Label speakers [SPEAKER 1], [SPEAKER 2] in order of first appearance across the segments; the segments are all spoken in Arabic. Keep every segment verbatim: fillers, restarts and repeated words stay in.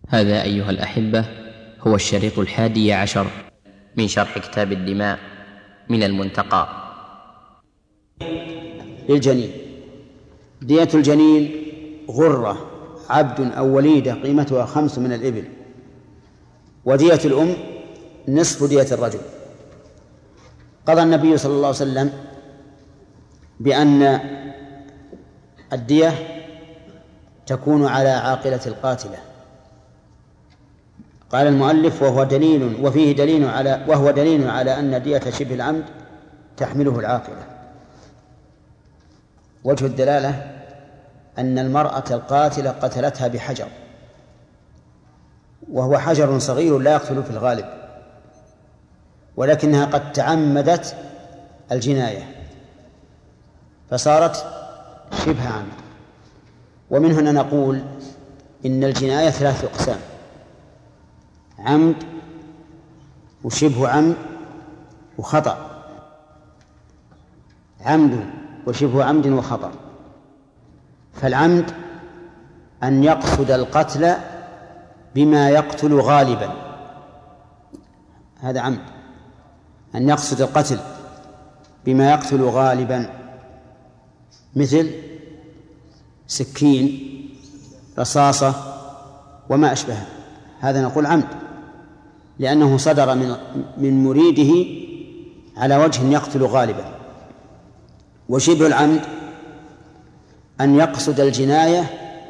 [SPEAKER 1] هذا أيها الأحبة هو الشريط الحادي عشر من شرح كتاب الدماء من المنتقى.
[SPEAKER 2] للجنين دية الجنين غرة عبد أو وليدة قيمتها خمس من الإبل، ودية الأم نصف دية الرجل. قضى النبي صلى الله عليه وسلم بأن الدية تكون على عاقلة القاتلة. قال المؤلف وهو دليل وفيه دليل على وهو دليل على أن دية شبه العمد تحمله العاقلة. وجه الدلالة أن المرأة القاتلة قتلتها بحجر، وهو حجر صغير لا يقتل في الغالب، ولكنها قد تعمدت الجناية فصارت شبه عمد. ومن هنا نقول إن الجناية ثلاث أقسام: عمد وشبه عمد وخطأ. عمد وشبه عمد وخطأ. فالعمد أن يقصد القتل بما يقتل غالبا، هذا عمد، أن يقصد القتل بما يقتل غالبا، مثل سكين، رصاصة وما أشبهها، هذا نقول عمد لأنه صدر من من مريده على وجه يقتل غالبا. وشبه العمد أن يقصد الجناية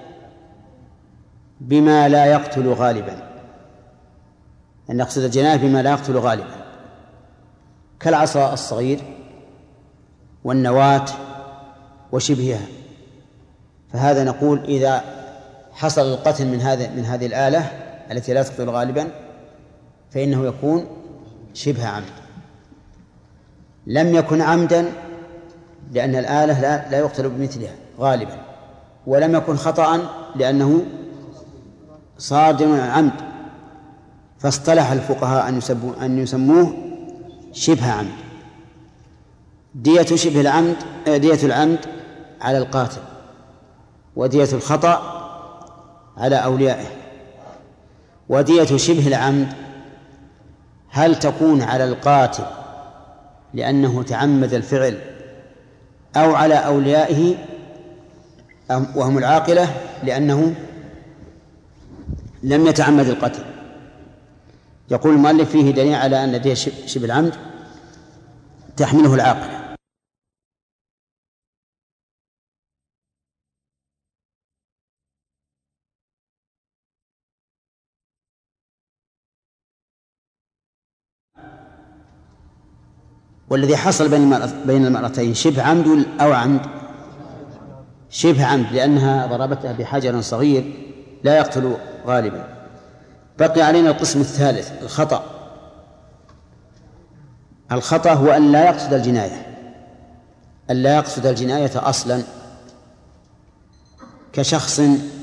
[SPEAKER 2] بما لا يقتل غالبا، أن يقصد الجناية بما لا يقتل غالبا، كالعصا الصغير والنواة وشبهها. فهذا نقول إذا حصل القتل من هذا من هذه الآلة التي لا تقتل غالبا فإنه يكون شبه عمد. لم يكن عمدا لأن الآلة لا, لا يقتل بمثلها غالبا، ولم يكن خطأ لأنه صادم عن عمد، فاصطلح الفقهاء أن يسموه, أن يسموه شبه عمد. دية شبه العمد دية العمد على القاتل، ودية الخطأ على أوليائه. ودية شبه العمد هل تكون على القاتل لأنه تعمد الفعل أو على أوليائه وهم العاقلة لأنه لم يتعمد القتل؟ يقول المؤلف فيه دليل على أن دية شبه العمد تحمله العاقلة. والذي حصل بين المرأتين شبه عمد أو عمد؟ شبه عمد، لأنها ضربتها بحجر صغير لا يقتل غالبا. بقي علينا القسم الثالث، الخطأ. الخطأ هو أن لا يقصد الجناية، أن لا يقصد الجناية أصلا، كشخص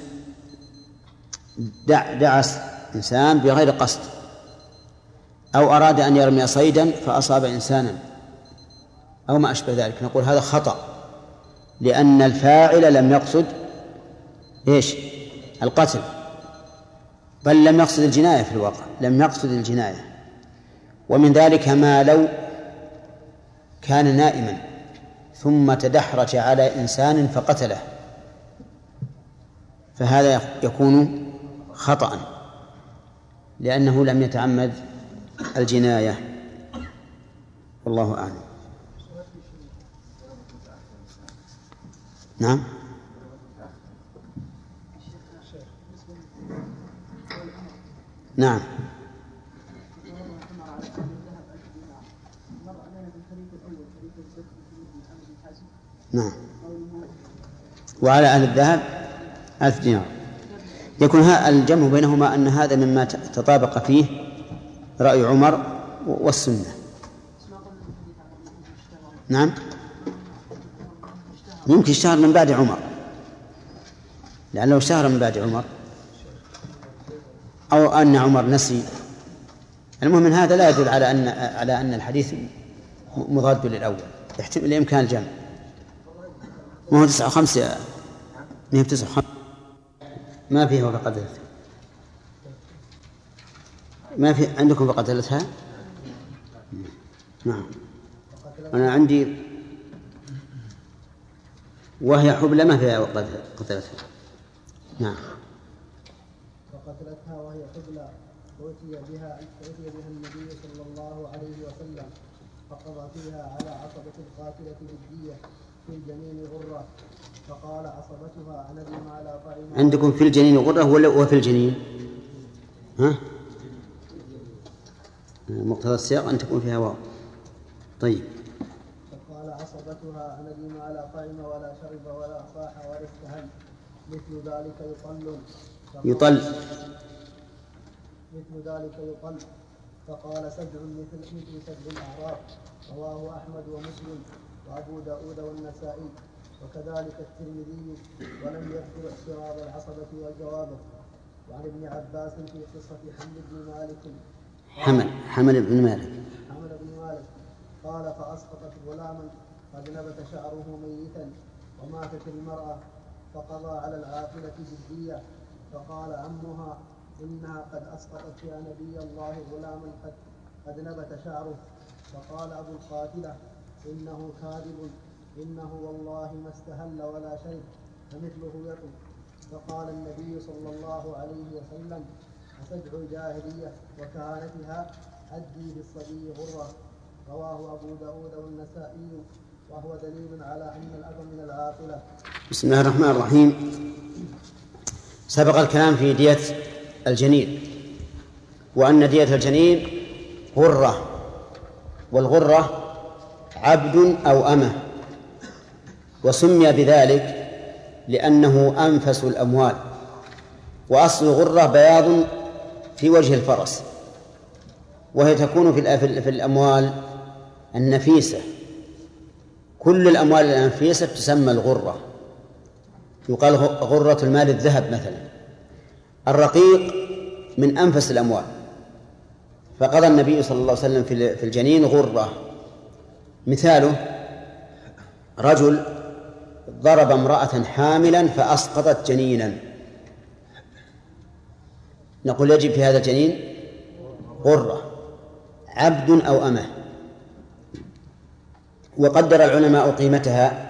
[SPEAKER 2] دعس إنسان بغير قصد، أو أراد أن يرمي صيدا فأصاب إنسانا أو ما أشبه ذلك، نقول هذا خطأ لأن الفاعل لم يقصد إيش؟ القتل، بل لم يقصد الجناية، في الواقع لم يقصد الجناية. ومن ذلك ما لو كان نائما ثم تدحرج على إنسان فقتله، فهذا يكون خطأ لأنه لم يتعمد الجناية. والله أعلم. نعم. نعم. نعم. وعلى أهل الذهب ألف دينار. يكون الجمع بينهما أن هذا مما تطابق فيه رأي عمر والسنة. نعم. يمكن اشتهر من بعد عمر، لأنه اشتهر من بعد عمر، أو أن عمر نسي. المهم من هذا لا يدل على أن على أن الحديث مضاد للأول، يحتمل الإمكان الجمع. ما هو تسعة وخمسة، ما هي تسعة وخمسة، ما فيه ولا قدر. ما في عندكم فقتلتها؟ نعم. أنا عندي وهي حبلى ما فيها قتلتها. نعم.
[SPEAKER 3] فقتلتها وهي حبلى أوتي بها أوتي بها النبي صلى الله عليه وسلم فقضى فيها على عصبة القاتلة بالدية في الجنين غرة، فقال عصبتها أنا بما على طائم.
[SPEAKER 2] عندكم في الجنين غرة ولا وفي الجنين؟ ها؟ مقتضى السياق أن تكون فيها واو. طيب.
[SPEAKER 3] فقال عصبتها أنا بما على طائم ولا شرب ولا صاح ولا استهل مثل ذلك يطل
[SPEAKER 2] يطل
[SPEAKER 3] مثل ذلك يطل فقال سبع مثل مثل سبع الأعراف. رواه أحمد ومسلم وأبو داود والنسائي وكذلك الترمذي ولم يذكر اعتراض العصبة وجوابه. وعن ابن عباس في قصة حمل بن مالك
[SPEAKER 2] حمل حمل بن مالك
[SPEAKER 3] حمل بن مالك قال فأسقطت غلاما قد نبت شعره ميتا وماتت المرأة فقضى على العاقلة بالدية فقال عمها إنها قد أسقطت يا نبي الله غلاما قد, قد نبت شعره. فقال أبو القاتلة إنه كاذب إنه والله ما استهل ولا شيء فمثله يطل. فقال النبي صلى الله عليه وسلم أسبع الجاهلية وكهانتها أدي بالصبي غرة. رواه أبو داود والنسائي وهو دليل على أن الأب من العاقلة.
[SPEAKER 2] بسم الله الرحمن الرحيم. سبق الكلام في دية الجنين وأن دية الجنين غرة، والغرة عبد أو أمة، وسمي بذلك لأنه أنفس الأموال، وأصل الغرة بياض في وجه الفرس، وهي تكون في الأموال النفيسة. كل الأموال النفيسة تسمى الغرة، يقال غرة المال الذهب مثلا. الرقيق من أنفس الأموال، فقضى النبي صلى الله عليه وسلم في الجنين غرة. مثاله رجل ضرب امرأة حاملا فأسقطت جنينا، نقول يجب في هذا الجنين غرة عبد أو أمة. وقدر العلماء قيمتها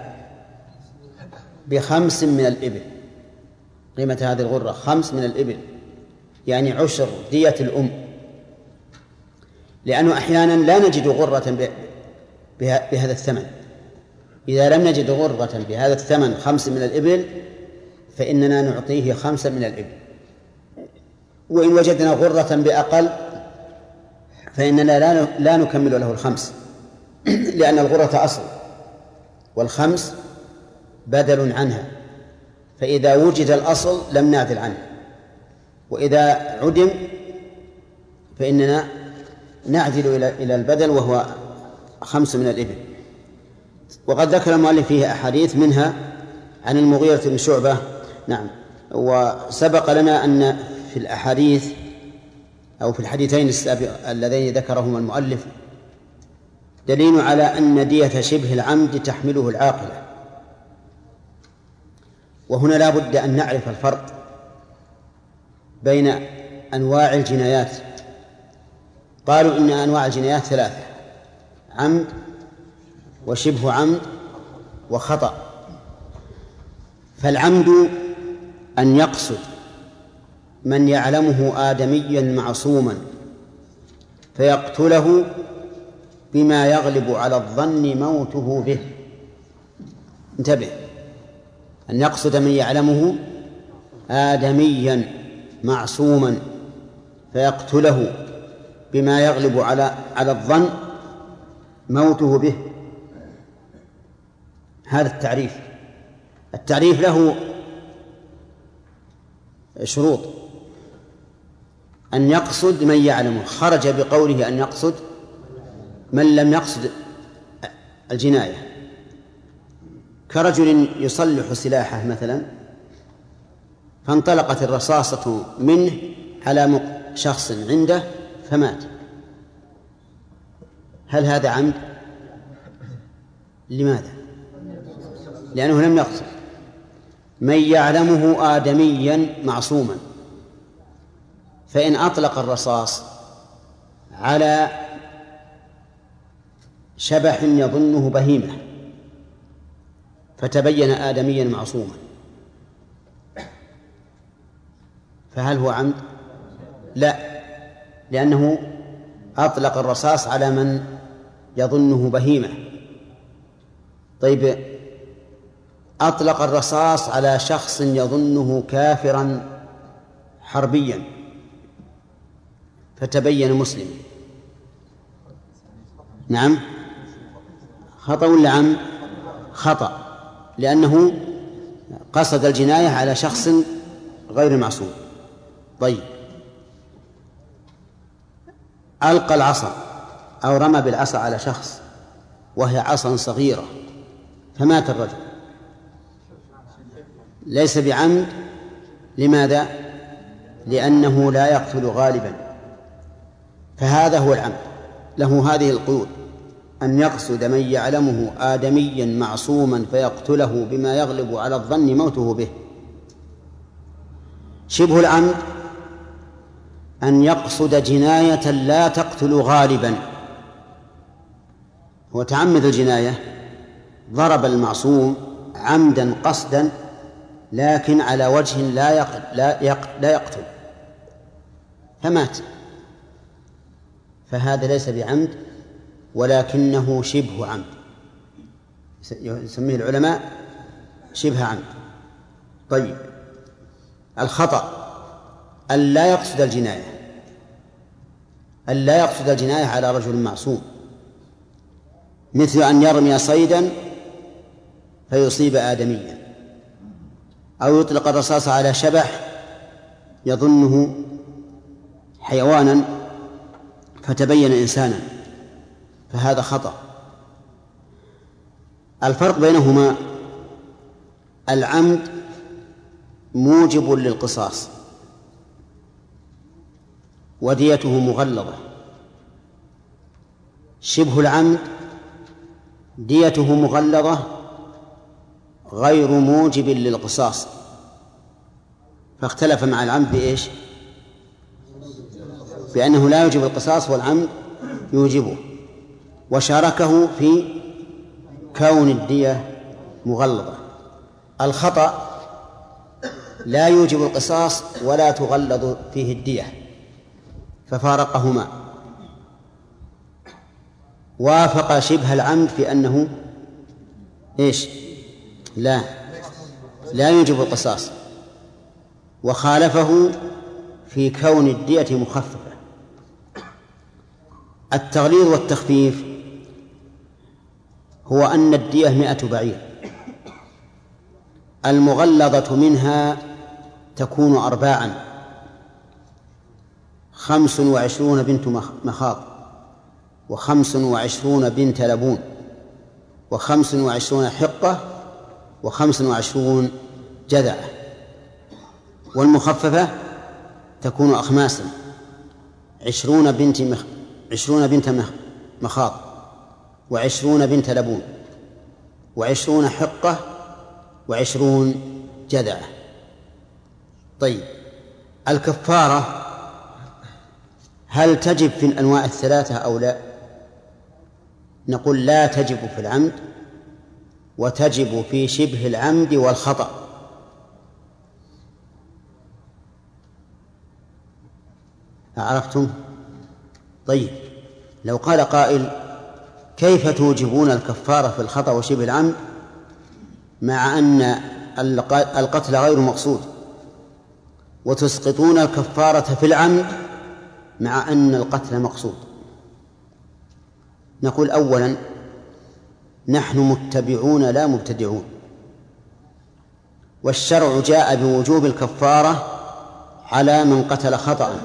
[SPEAKER 2] بخمس من الإبل، قيمة هذه الغرة خمس من الإبل، يعني عشر دية الأم، لأنه أحيانا لا نجد غرة بهذا الثمن. إذا لم نجد غرة بهذا الثمن خمس من الإبل فإننا نعطيه خمسة من الإبل، وإن وجدنا غرة بأقل فإننا لا نكمل له الخمس، لأن الغرة أصل والخمس بدل عنها، فإذا وجد الأصل لم نعدل عنه، وإذا عدم فإننا نعدل إلى البدل وهو خمس من الإبل. وقد ذكر المؤلف فيه أحاديث، منها عن المغيرة بن شعبة. نعم. وسبق لنا أن في الأحاديث أو في الحديثين اللذين ذكرهما المؤلف دليل على أن دية شبه العمد تحمله العاقلة. وهنا لا بد أن نعرف الفرق بين أنواع الجنايات. قالوا إن أنواع الجنايات ثلاثة: عمد وشبه عمد وخطأ. فالعمد أن يقصد من يعلمه آدميا معصوما فيقتله بما يغلب على الظن موته به. انتبه، أن يقصد من يعلمه آدميا معصوما فيقتله بما يغلب على على الظن موته به. هذا التعريف. التعريف له شروط: أن يقصد من يعلمه، خرج بقوله أن يقصد من لم يقصد الجناية، كرجل يصلح سلاحه مثلا فانطلقت الرصاصة منه على شخص عنده فمات، هل هذا عمد؟ لماذا؟ لأنه لم يقصد. من يعلمه آدميا معصوما، فإن أطلق الرصاص على شبح يظنه بهيمة فتبين آدميا معصوما، فهل هو عمد؟ لا، لأنه أطلق الرصاص على من يظنه بهيمة. طيب، أطلق الرصاص على شخص يظنه كافرا حربيا فتبين مسلم، نعم، خطأ ولا عمد؟ خطأ، لأنه قصد الجناية على شخص غير معصوم. طيب، ألقى العصا أو رمى بالعصا على شخص وهي عصا صغيرة فمات الرجل، ليس بعمد. لماذا؟ لأنه لا يقتل غالبا، فهذا هو العمد، له هذه القيود: أن يقصد من يعلمه آدميا معصوما فيقتله بما يغلب على الظن موته به. شبه العمد أن يقصد جناية لا تقتل غالبا، هو تعمد الجناية، ضرب المعصوم عمدا قصدا لكن على وجه لا يقتل, لا يقتل, لا يقتل فمات، فهذا ليس بعمد ولكنه شبه عمد، يسميه العلماء شبه عمد. طيب، الخطأ أن لا يقصد الجناية، أن لا يقصد الجناية على رجل معصوم، مثل أن يرمي صيدا فيصيب آدميا، أو يطلق الرصاص على شبح يظنه حيوانا فتبين إنسانا، فهذا خطأ. الفرق بينهما: العمد موجب للقصاص وديته مغلظة، شبه العمد ديته مغلظة غير موجب للقصاص، فاختلف مع العمد بإيش؟ بأنه لا يوجب القصاص والعمد يوجبه، وشاركه في كون الدية مغلظة. الخطأ لا يوجب القصاص ولا تغلظ فيه الدية، ففارقهما، وافق شبه العمد في أنه إيش؟ لا لا يوجب القصاص، وخالفه في كون الدية مخففة. التغليظ والتخفيف هو أن الدية مئة بعير، المغلظة منها تكون أرباعا: خمس وعشرون بنت مخاض، وخمس وعشرون بنت لبون، وخمس وعشرون حقة، وخمس وعشرون جذعة. والمخففة تكون أخماسا: عشرون بنت مخ... عشرون بنت مخ... مخاض، وعشرون بنت لبون، وعشرون حقة، وعشرون جذعة. طيب، الكفارة هل تجب في الأنواع الثلاثة أو لا؟ نقول لا تجب في العمد، وتجب في شبه العمد والخطأ. عرفتم؟ طيب، لو قال قائل: كيف توجبون الكفارة في الخطأ وشبه العمد مع أن القتل غير مقصود، وتسقطون الكفارة في العمد مع أن القتل مقصود؟ نقول: أولا، نحن متبعون لا مبتدعون، والشرع جاء بوجوب الكفارة على من قتل خطأ،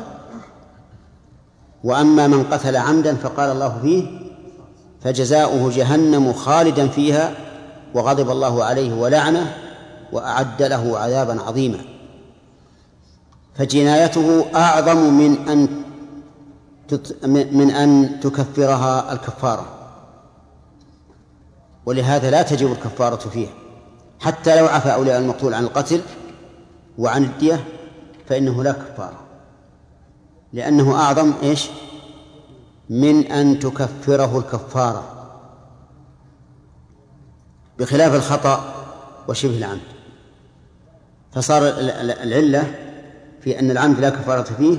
[SPEAKER 2] وأما من قتل عمدا فقال الله فيه: فجزاؤه جهنم خالدا فيها وغضب الله عليه ولعنه وأعد له عذابا عظيما. فجنايته أعظم من أن من أن تكفرها الكفارة، ولهذا لا تجب الكفارة فيها، حتى لو عفى أولياء المقتول عن القتل وعن الدية فإنه لا كفارة، لأنه أعظم إيش؟ من أن تكفره الكفارة، بخلاف الخطأ وشبه العمد. فصار العلة في أن العمد لا كفارة فيه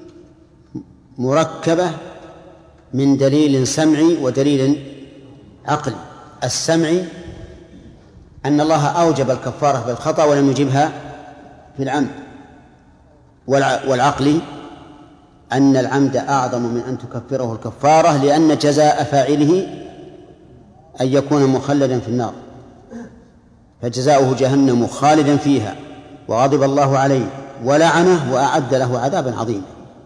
[SPEAKER 2] مركبة من دليل سمعي ودليل عقلي. السمعي أن الله أوجب الكفارة بالخطأ ولم يجبها في العمد، والعقلي أن العمد أعظم من أن تكفره الكفارة، لأن جزاء فاعله أن يكون مخلدا في النار، فجزاؤه جهنم خالدا فيها وغضب الله عليه ولعنه وأعد له عذابا عظيما.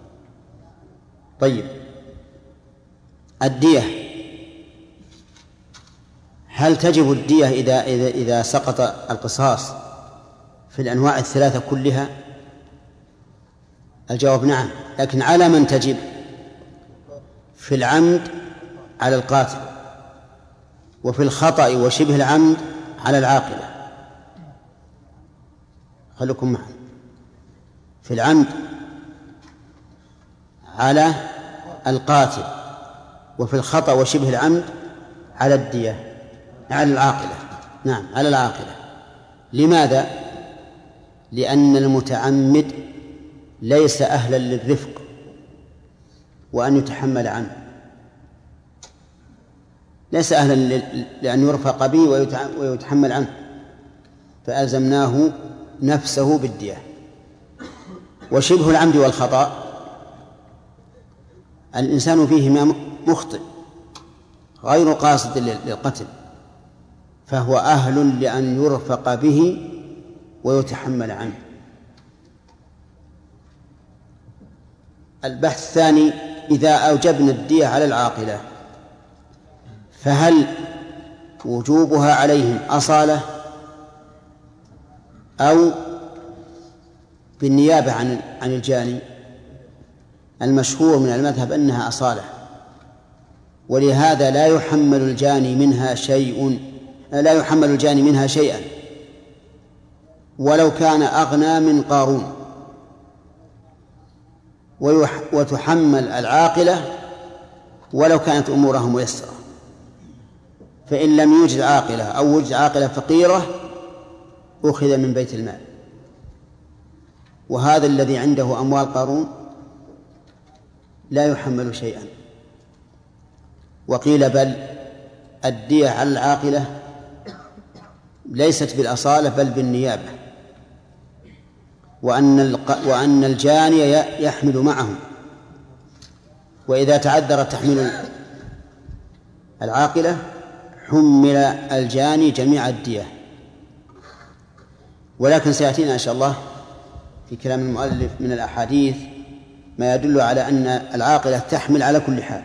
[SPEAKER 2] طيب، الدية، هل تجب الدية إذا, إذا, إذا سقط القصاص في الأنواع الثلاثة كلها؟ الجواب نعم، لكن على من تجب؟ في العمد على القاتل، وفي الخطأ وشبه العمد على العاقلة. خلكم معي. في العمد على القاتل، وفي الخطأ وشبه العمد على الدية، على العاقلة. نعم، على العاقلة. لماذا؟ لأن المتعمد ليس أهلا للرفق وأن يتحمل عنه، ليس أهلا لأن يرفق به ويتحمل عنه، فألزمناه نفسه بالدية. وشبه العمد والخطأ الإنسان فيهما مخطئ غير قاصد للقتل، فهو أهل لأن يرفق به ويتحمل عنه. البحث الثاني: إذا أوجبنا الدية على العاقلة فهل وجوبها عليهم أصالة أو بالنيابة عن عن الجاني؟ المشهور من المذهب أنها أصالة، ولهذا لا يحمل الجاني منها شيء لا يحمل الجاني منها شيئا ولو كان أغنى من قارون، وتحمل العاقلة ولو كانت أمورها ميسرة. فإن لم يوجد عاقلة أو وجد عاقلة فقيرة أخذ من بيت المال، وهذا الذي عنده أموال قارون لا يحمل شيئا. وقيل بل الدية على العاقلة ليست بالأصالة بل بالنيابة، وأن وأن الجاني يحمل معه، وإذا تعذر تحميل العاقلة حمل الجاني جميع الدية. ولكن سيأتينا إن شاء الله في كلام المؤلف من الأحاديث ما يدل على أن العاقلة تحمل على كل حال.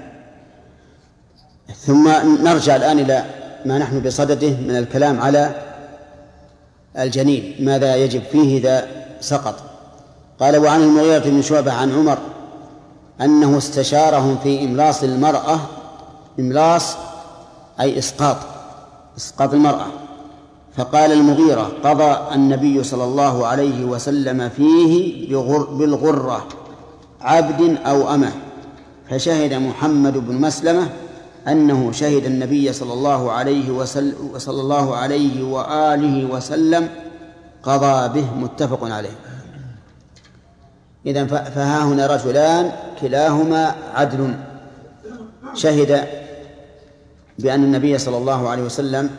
[SPEAKER 2] ثم نرجع الآن إلى ما نحن بصدده من الكلام على الجنين، ماذا يجب فيه إذا سقط. قال: وعن المغيرة بن شعبة عن عمر أنه استشارهم في إملاص المرأة. إملاص أي إسقاط إسقاط المرأة. فقال المغيرة: قضى النبي صلى الله عليه وسلم فيه بالغرة عبد أو أمة. فشهد محمد بن مسلمة أنه شهد النبي صلى الله عليه وسلم وصلى الله عليه وآله وسلم قضى به، متفق عليه. إذن فها هنا رجلان كلاهما عدل شهد بأن النبي صلى الله عليه وسلم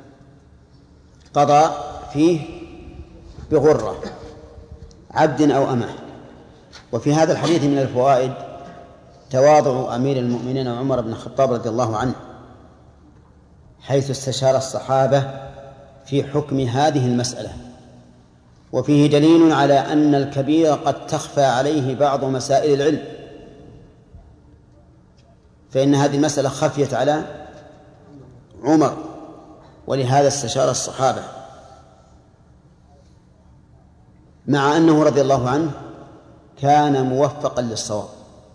[SPEAKER 2] قضى فيه بغرة عبد أو أمة. وفي هذا الحديث من الفوائد تواضع أمير المؤمنين عمر بن الخطاب رضي الله عنه، حيث استشار الصحابة في حكم هذه المسألة. وفيه دليل على أن الكبير قد تخفى عليه بعض مسائل العلم، فإن هذه المسألة خفيت على عمر، ولهذا استشار الصحابة، مع أنه رضي الله عنه كان موفقا للصواب.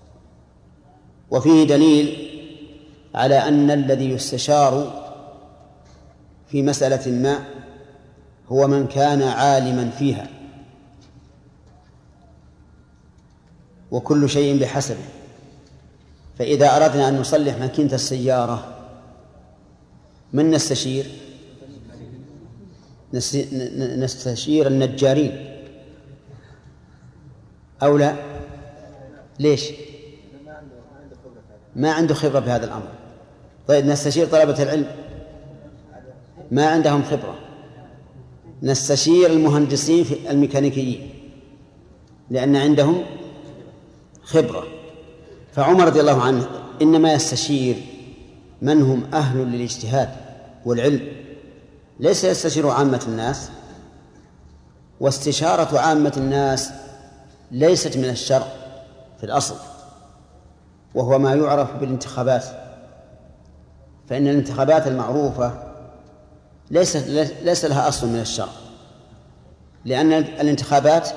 [SPEAKER 2] وفيه دليل على أن الذي يستشار في مسألة ما هو من كان عالما فيها، وكل شيء بحسبه. فإذا أردنا أن نصلح ماكينة السيارة من نستشير؟ نستشير النجارين أو لا؟ ليش؟ ما عنده خبرة بهذا الأمر. طيب نستشير طلبة العلم ما عندهم خبرة. نستشير المهندسين في الميكانيكيين لأن عندهم خبرة. فعمر رضي الله عنه إنما يستشير من هم أهل للاجتهاد والعلم، ليس يستشير عامة الناس. واستشارة عامة الناس ليست من الشرع في الأصل، وهو ما يعرف بالانتخابات. فإن الانتخابات المعروفة ليس ليس لها أصل من الشرع، لأن الانتخابات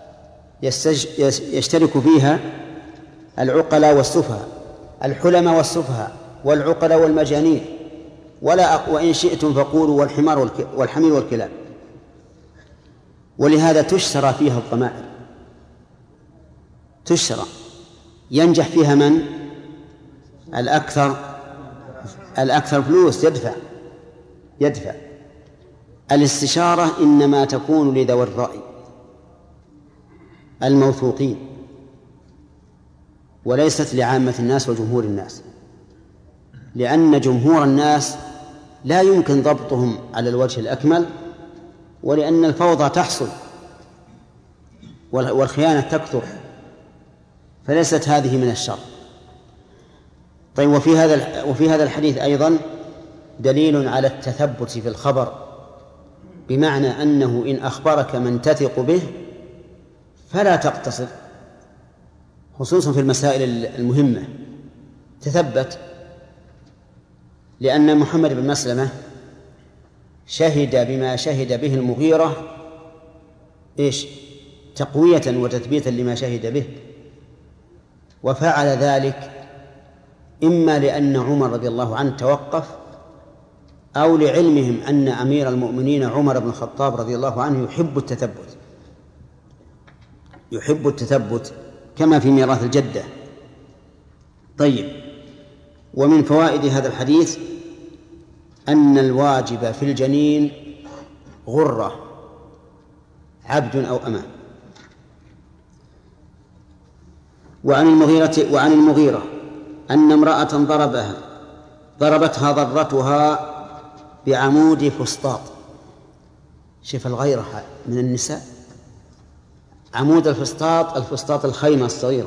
[SPEAKER 2] يشترك فيها العقلاء والسفهاء، الحلماء والسفهاء والعقلاء والمجانين، ولا وإن شئتم فقولوا والحمار والحمير والكلاب. ولهذا تشترى فيها الضمائر، تشترى. ينجح فيها من؟ الأكثر الأكثر فلوس يدفع يدفع الاستشارة إنما تكون لذوي الرأي الموثوقين، وليست لعامة الناس وجمهور الناس، لأن جمهور الناس لا يمكن ضبطهم على الوجه الأكمل، ولأن الفوضى تحصل والخيانة تكثر، فليست هذه من الشر. طيب وفي هذا وفي هذا الحديث أيضا دليل على التثبت في الخبر، بمعنى أنه إن أخبرك من تثق به فلا تقتصر، خصوصا في المسائل المهمة، تثبت. لأن محمد بن مسلمة شهد بما شهد به المغيرة إيش؟ تقوية وتثبيتا لما شهد به، وفعل ذلك إما لأن عمر رضي الله عنه توقف، أو لعلمهم أن أمير المؤمنين عمر بن الخطاب رضي الله عنه يحب التثبت يحب التثبت كما في ميراث الجدة. طيب، ومن فوائد هذا الحديث أن الواجب في الجنين غرة، عبد أو أمة. وعن المغيرة وعن المغيرة أن امرأة ضربها ضربتها ضرتها بعمود فسطاط. شوف الغيرة من النساء، عمود الفسطاط، الفسطاط الخيمة الصغيرة،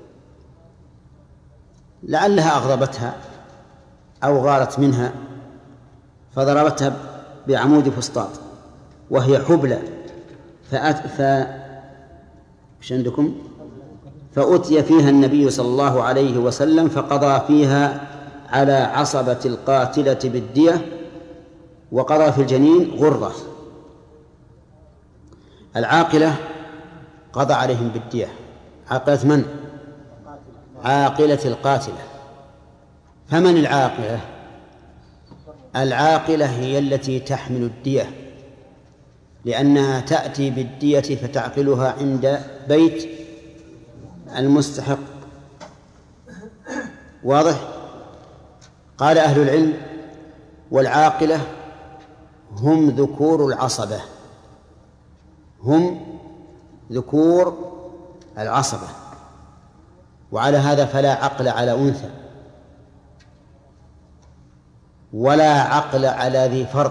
[SPEAKER 2] لعلها أغضبتها أو غارت منها فضربتها بعمود فسطاط وهي حبلى، فأت... ف... مش عندكم؟ فأتي فيها النبي صلى الله عليه وسلم فقضى فيها على عصبة القاتلة بالدية، وقضى في الجنين غرة. العاقلة قضى عليهم بالدية. عاقلة من؟ عاقلة القاتلة. فمن العاقلة؟ العاقلة هي التي تحمل الدية، لأنها تأتي بالدية فتعقلها عند بيت المستحق. واضح؟ قال أهل العلم: والعاقلة هم ذكور العصبة، هم ذكور العصبة، وعلى هذا فلا عقل على أنثى ولا عقل على ذي فرض.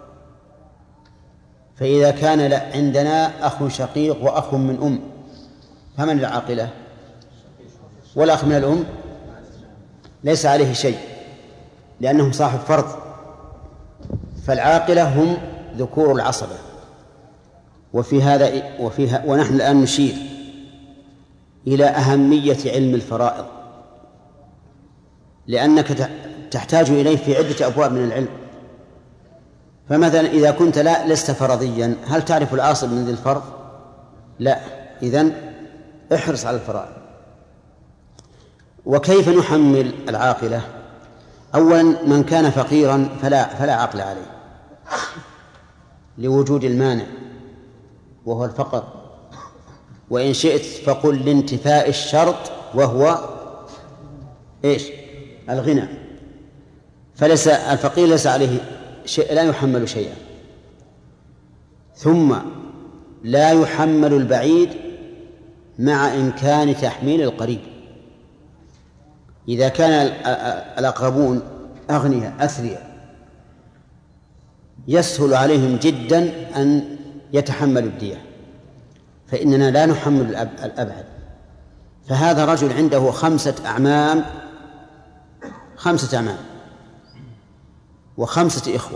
[SPEAKER 2] فإذا كان عندنا أخ شقيق وأخ من أم، فمن العاقلة؟ والأخ من الأم ليس عليه شيء لأنهم صاحب فرض. فالعاقلة هم ذكور العصبة. وفي هذا وفيها ونحن الآن نشير إلى أهمية علم الفرائض، لأنك تحتاج إليه في عدة أبواب من العلم. فمثلا إذا كنت لا لست فرضيا، هل تعرف العاصب من ذي الفرض؟ لا. إذن احرص على الفرائض. وكيف نحمل العاقلة؟ أولا، من كان فقيرا فلا, فلا عقل عليه لوجود المانع وهو الفقر، وإن شئت فقل لانتفاء الشرط وهو إيش؟ الغنى. فليس الفقير ليس عليه شيء، لا يحمل شيئا. ثم لا يحمل البعيد مع إمكان تحميل القريب. إذا كان الأقربون أغنياء أثرياء يسهل عليهم جدا أن يتحملوا الدية، فإننا لا نحمل الأبعد. فهذا رجل عنده خمسة أعمام خمسة أعمام وخمسة إخوة.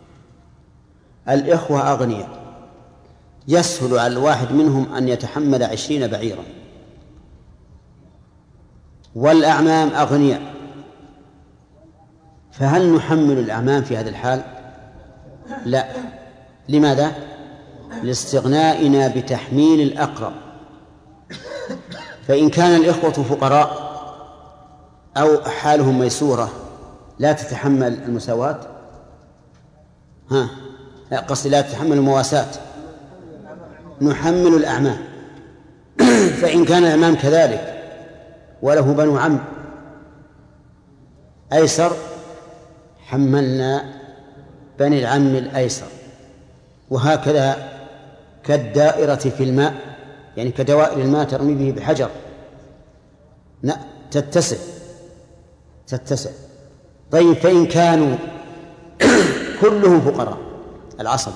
[SPEAKER 2] الإخوة أغنياء يسهل على الواحد منهم أن يتحمل عشرين بعيرا، والأعمام أغنياء، فهل نحمل الأعمام في هذا الحال؟ لا. لماذا؟ لاستغنائنا بتحميل الأقرب. فإن كان الإخوة فقراء أو حالهم ميسورة لا تتحمل المساواة، ها قصدي لا تتحمل المواساة، نحمل الأعمام. فإن كان الأعمام كذلك وله بنو عم أيسر حملنا بني العم الأيسر. وهكذا كالدائرة في الماء، يعني كدوائر الماء ترمي به بحجر لا تتسع تتسع. طيب فإن كانوا كلهم فقراء العصبة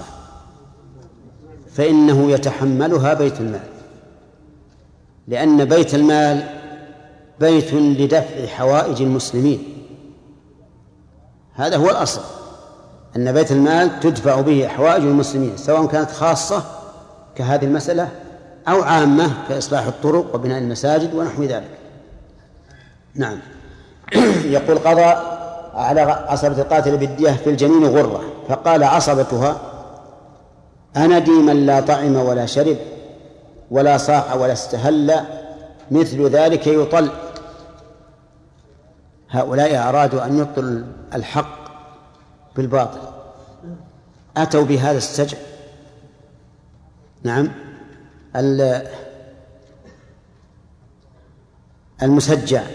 [SPEAKER 2] فإنه يتحملها بيت المال، لأن بيت المال بيت لدفع حوائج المسلمين. هذا هو الأصل، أن بيت المال تدفع به حوائج المسلمين، سواء كانت خاصة كهذه المسألة أو عامة كإصلاح الطرق وبناء المساجد ونحو ذلك. نعم. يقول قضى على عصبة القاتل بالدية في الجنين غرة، فقال عصبتها أندي من لا طعم ولا شرب ولا صاح ولا استهل مثل ذلك يطل. هؤلاء أرادوا أن يبطلوا الحق بالباطل، أتوا بهذا السجع. نعم. المسجع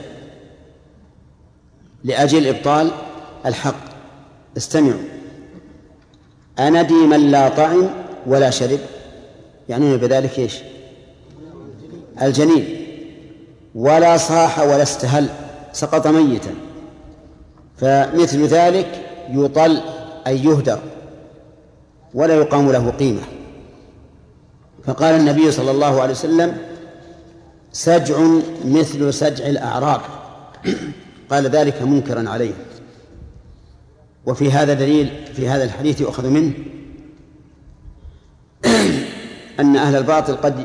[SPEAKER 2] لأجل إبطال الحق. استمعوا: أندي من لا طعم ولا شرب، يعني بذلك إيش؟ الجنين. ولا صاح ولا استهل، سقط ميتا، فمثل ذلك يطل أي يهدر ولا يقام له قيمة. فقال النبي صلى الله عليه وسلم: سجع مثل سجع الأعراب. قال ذلك منكرا عليه. وفي هذا دليل، في هذا الحديث يؤخذ منه أن أهل الباطل قد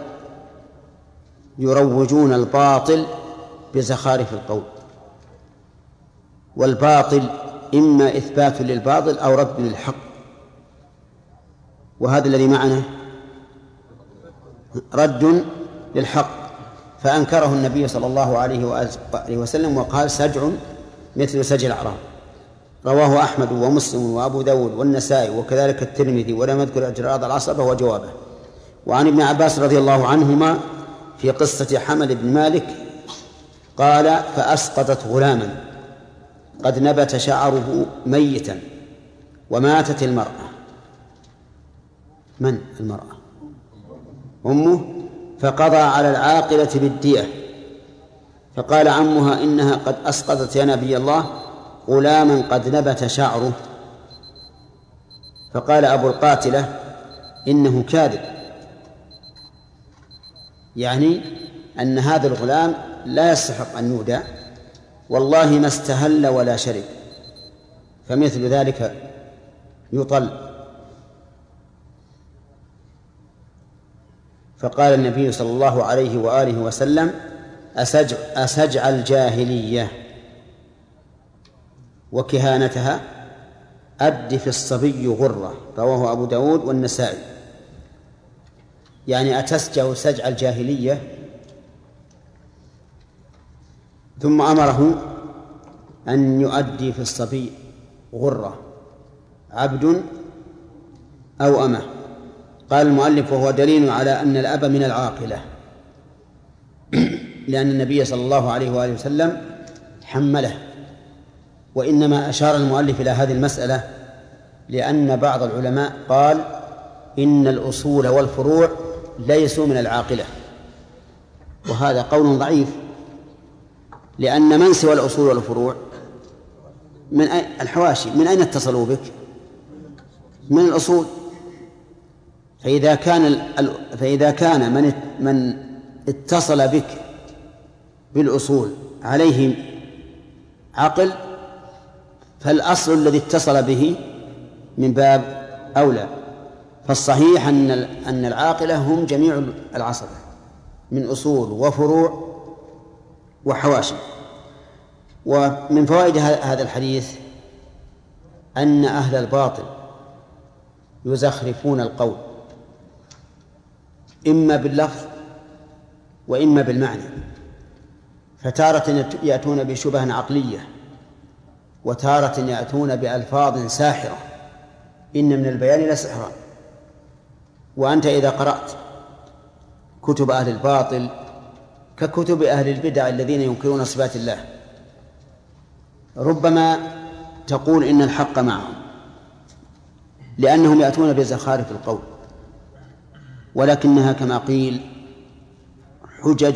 [SPEAKER 2] يروجون الباطل بزخارف القول، والباطل إما إثبات للباطل أو رد للحق، وهذا الذي معنا رد للحق، فأنكره النبي صلى الله عليه وآله وسلم وقال: سجع مثل سجع الأعراب. رواه أحمد ومسلم وأبو داود والنسائي وكذلك الترمذي، ولم يذكر إجراء العصبة وجوابه. وعن ابن عباس رضي الله عنهما في قصة حمل بن مالك قال: فأسقطت غلاما قد نبت شعره ميتا وماتت المرأة. من المرأة؟ أمه. فقضى على العاقلة بالدية، فقال عمها: إنها قد أسقطت يا نبي الله غلاما قد نبت شعره. فقال أبو القاتلة: إنه كاذب، يعني أن هذا الغلام لا يستحق أن يودع، والله ما استهل ولا شرب، فمثل ذلك يطل. فقال النبي صلى الله عليه وآله وسلم: أسجع, أسجع الجاهلية وكهانتها أد في الصبي غرة. رواه أبو داود والنسائي. يعني أتسجع سجع الجاهلية. ثم أمره أن يؤدي في الصبي غرة، عبد أو أمه. قال المؤلف: وهو دليل على أن الأب من العاقلة، لأن النبي صلى الله عليه وآله وسلم حمله. وإنما أشار المؤلف إلى هذه المسألة لأن بعض العلماء قال إن الأصول والفروع ليسوا من العاقلة، وهذا قول ضعيف، لأن من سوى الأصول والفروع من الحواشي من أين اتصلوا بك؟ من الأصول. فإذا كان فإذا كان من من اتصل بك بالأصول عليه عقل، فالأصل الذي اتصل به من باب أولى. فالصحيح أن أن العاقلة هم جميع العصبة من أصول وفروع وحواشي. ومن فوائد هذا الحديث أن أهل الباطل يزخرفون القول إما باللفظ وإما بالمعنى، فتارة يأتون بشبه عقلية، وتارة يأتون بألفاظ ساحرة، إن من البيان لسحرا. وأنت إذا قرأت كتب أهل الباطل ككتب أهل البدع الذين ينكرون صفات الله، ربما تقول إن الحق معهم لأنهم يأتون بزخارف القول، ولكنها كما قيل حجج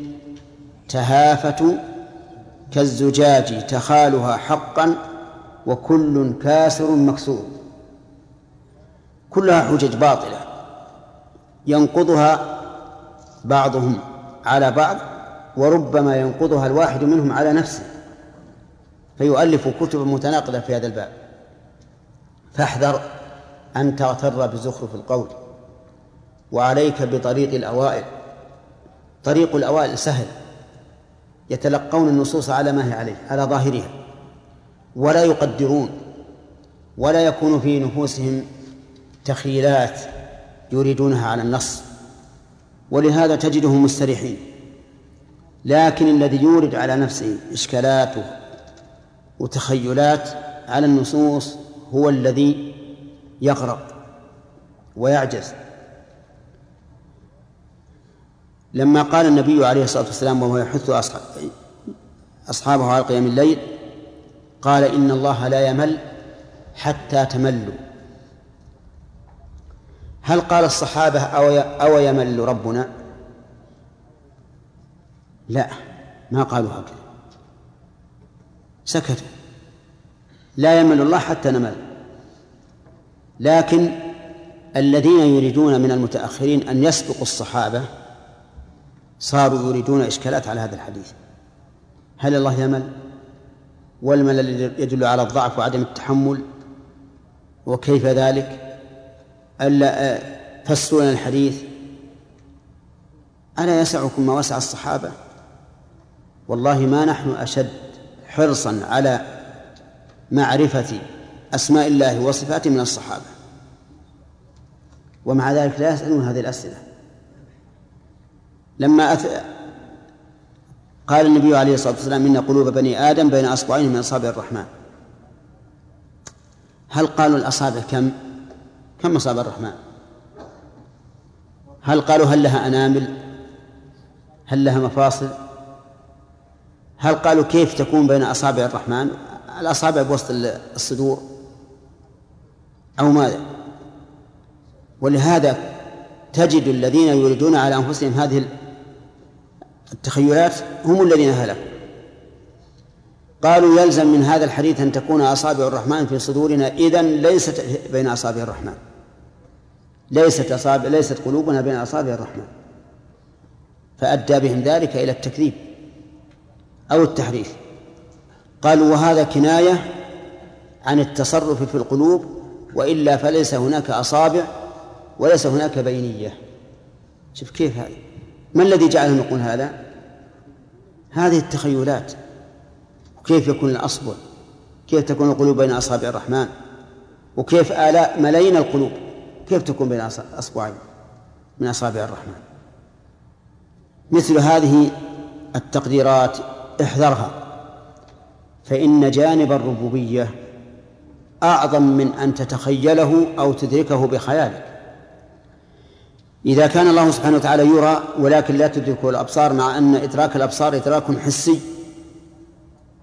[SPEAKER 2] تهافت كالزجاج تخالها حقا وكل كاسر مكسور. كلها حجج باطلة ينقضها بعضهم على بعض، وربما ينقضها الواحد منهم على نفسه، فيؤلف كتب متناقضة في هذا الباب. فاحذر أن تغتر بزخرف القول، وعليك بطريق الأوائل. طريق الأوائل سهل، يتلقون النصوص على ما هي عليه، على ظاهرها، ولا يقدرون، ولا يكون في نفوسهم تخيلات يريدونها على النص، ولهذا تجدهم مستريحين. لكن الذي يورد على نفسه إشكالات وتخيلات على النصوص هو الذي يغرق ويعجز. لما قال النبي عليه الصلاة والسلام وهو يحث أصحابه على قيام الليل، قال إن الله لا يمل حتى تملوا. هل قال الصحابة أو يمل ربنا؟ لا، ما قالوا هكذا، سكتوا. لا يمل الله حتى نمل. لكن الذين يريدون من المتأخرين أن يسبقوا الصحابة صاروا يريدون إشكالات على هذا الحديث. هل الله يمل؟ والملل يدل على الضعف وعدم التحمل، وكيف ذلك؟ ألا فسرون الحديث. ألا يسعكم ما وسع الصحابة؟ والله ما نحن أشد حرصا على معرفة أسماء الله وصفاته من الصحابة، ومع ذلك لا يسألون هذه الأسئلة. لما أث... قال النبي عليه الصلاة والسلام إن قلوب بني آدم بين أصبعين من أصابع الرحمن، هل قالوا الأصابع كم؟ كم أصابع الرحمن؟ هل قالوا هل لها أنامل؟ هل لها مفاصل؟ هل قالوا كيف تكون بين أصابع الرحمن؟ الأصابع بوسط الصدور أو ماذا؟ ولهذا تجد الذين يريدون على أنفسهم هذه التخيلات هم الذين هلكوا. قالوا يلزم من هذا الحديث أن تكون أصابع الرحمن في صدورنا، إذن ليست بين أصابع الرحمن، ليست أصابع ليست قلوبنا بين أصابع الرحمن، فأدى بهم ذلك إلى التكذيب أو التحريف. قالوا وهذا كناية عن التصرف في القلوب، وإلا فليس هناك أصابع وليس هناك بينية. شوف كيف هذا، ما الذي جعلهم يقول هذا؟ هذه التخيلات. وكيف يكون الأصبع؟ كيف تكون القلوب بين أصابع الرحمن؟ وكيف آلاء ملايين القلوب كيف تكون بين أصبعين من أصابع الرحمن؟ مثل هذه التقديرات احذرها، فإن جانب الربوبية أعظم من أن تتخيله أو تدركه بخيالك. إذا كان الله سبحانه وتعالى يرى ولكن لا تدركه الأبصار، مع أن إدراك الأبصار إدراك حسي،